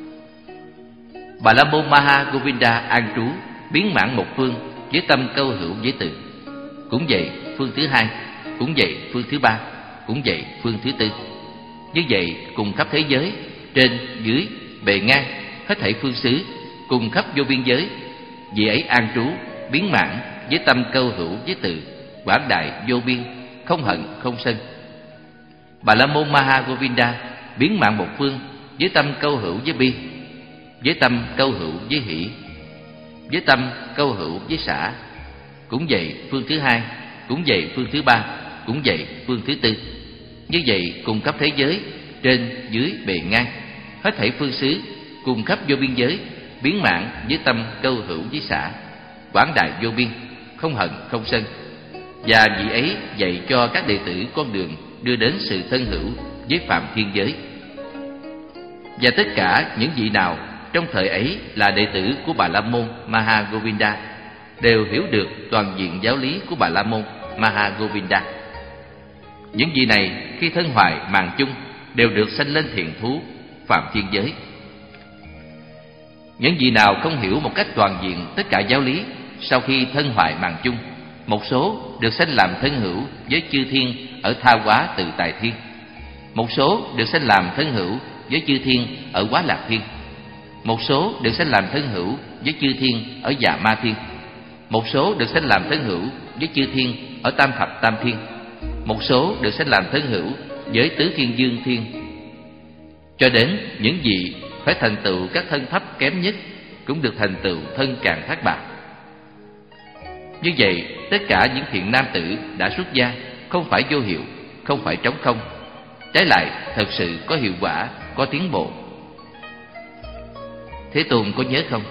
Bà La Môn Maha Govinda an trú biến mãn một phương với tâm câu hữu với từ. Cũng vậy phương thứ hai, cũng vậy phương thứ ba, cũng vậy phương thứ tư. Như vậy cùng khắp thế giới, trên, dưới, bề ngang, hết thảy phương xứ, cùng khắp vô biên giới, vị ấy an trú biến mãn với tâm câu hữu với từ, quảng đại vô biên, không hận không sân. Bà La Môn Maha Govinda biến mãn một phương với tâm câu hữu với bi, với tâm câu hữu với hỷ, với tâm câu hữu với xả. Cũng vậy phương thứ hai, cũng vậy phương thứ ba, cũng vậy phương thứ tư. Như vậy cùng khắp thế giới, trên, dưới, bề ngang, hết thảy phương xứ, cùng khắp vô biên giới, biến mãn với tâm câu hữu với xả, quảng đại vô biên, không hận không sân. Và vị ấy dạy cho các đệ tử con đường đưa đến sự thân hữu với phạm thiên giới. Và tất cả những vị nào trong thời ấy là đệ tử của Bà La Môn Maha Govinda đều hiểu được toàn diện giáo lý của Bà La Môn Maha Govinda. Những vị này khi thân hoài màng chung đều được sanh lên thiện thú phạm thiên giới. Những vị nào không hiểu một cách toàn diện tất cả giáo lý, sau khi thân hoài màng chung, một số được sanh làm thân hữu với chư thiên ở Tha Hóa Tự Tại Thiên, một số được sanh làm thân hữu với chư thiên ở Quá Lạc Thiên, một số được sanh làm thân hữu với chư thiên ở Dạ Ma Thiên, một số được sanh làm thân hữu với chư thiên ở Tam Thập Tam Thiên, một số được sanh làm thân hữu với Tứ Thiên Dương Thiên, cho đến những vị phải thành tựu các thân thấp kém nhất cũng được thành tựu thân Càn Thác Bà. Như vậy, tất cả những thiện nam tử đã xuất gia không phải vô hiệu, không phải trống không, trái lại thật sự có hiệu quả, có tiến bộ. Thế Tôn có nhớ không?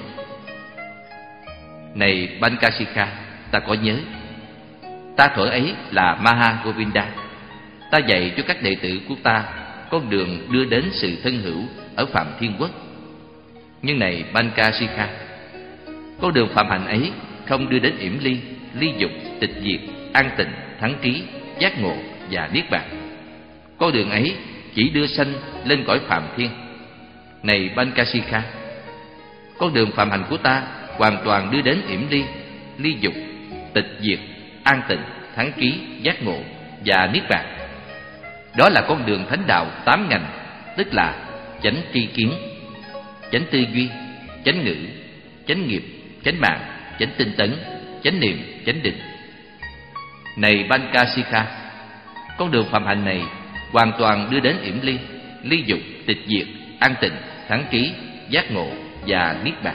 Này Bankasika, ta có nhớ. Ta thuở ấy là Maha Govinda. Ta dạy cho các đệ tử của ta con đường đưa đến sự thân hữu ở Phạm Thiên Quốc. Nhưng này Bankasika, con đường phạm hạnh ấy không đưa đến yểm ly, ly dục, tịch diệt, an tịnh, thắng trí, giác ngộ và niết bàn. Con đường ấy chỉ đưa sanh lên cõi Phạm Thiên. Này Bankasika, con đường phạm hạnh của ta hoàn toàn đưa đến yểm ly, ly dục, tịch diệt, an tịnh, thắng trí, giác ngộ và niết bàn. Đó là con đường thánh đạo tám ngành, tức là chánh tri kiến, chánh tư duy, chánh ngữ, chánh nghiệp, chánh mạng, chánh tinh tấn, chánh niệm, chánh định. Này Bankasika, con đường phạm hạnh này hoàn toàn đưa đến yểm ly, ly dục, tịch diệt, an tịnh, thắng trí, giác ngộ và niết bàn.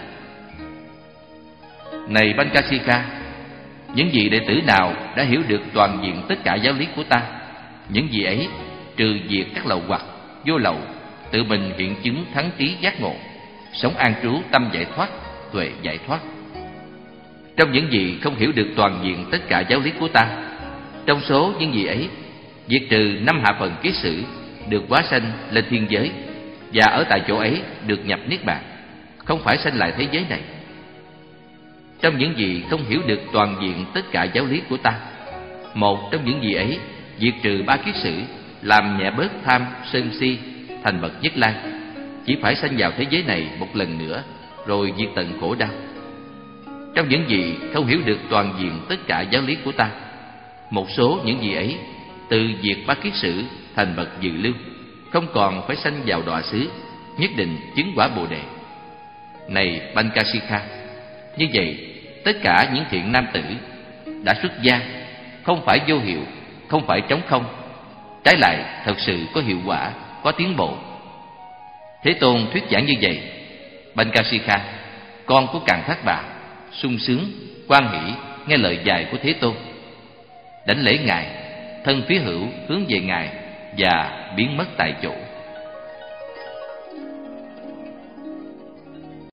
Này Bankasika, những vị đệ tử nào đã hiểu được toàn diện tất cả giáo lý của ta, những vị ấy trừ diệt các lậu hoặc, vô lậu, tự mình hiện chứng thắng trí giác ngộ, sống an trú tâm giải thoát, tuệ giải thoát. Trong những vị không hiểu được toàn diện tất cả giáo lý của ta, trong số những vị ấy, diệt trừ năm hạ phần kiết sử, được hóa sanh lên thiên giới, và ở tại chỗ ấy được nhập niết bàn, không phải sanh lại thế giới này. Trong những vị không hiểu được toàn diện tất cả giáo lý của ta, một trong những vị ấy diệt trừ ba kiết sử, làm nhẹ bớt tham sân si, thành bậc Nhất Lai, chỉ phải sanh vào thế giới này một lần nữa, rồi diệt tận khổ đau. Trong những vị không hiểu được toàn diện tất cả giáo lý của ta, một số những vị ấy từ diệt ba kiết sử thành bậc dự lưu, không còn phải sanh vào đọa xứ, nhất định chứng quả Bồ đề. Này Bankasika, như vậy tất cả những thiện nam tử đã xuất gia không phải vô hiệu, không phải trống không, trái lại thật sự có hiệu quả, có tiến bộ. Thế Tôn thuyết giảng như vậy. Bankasika, con của Càn Thác Bà, sung sướng, hoan hỷ nghe lời dạy của Thế Tôn, đảnh lễ Ngài, thân phía hữu hướng về Ngài và biến mất tại chỗ.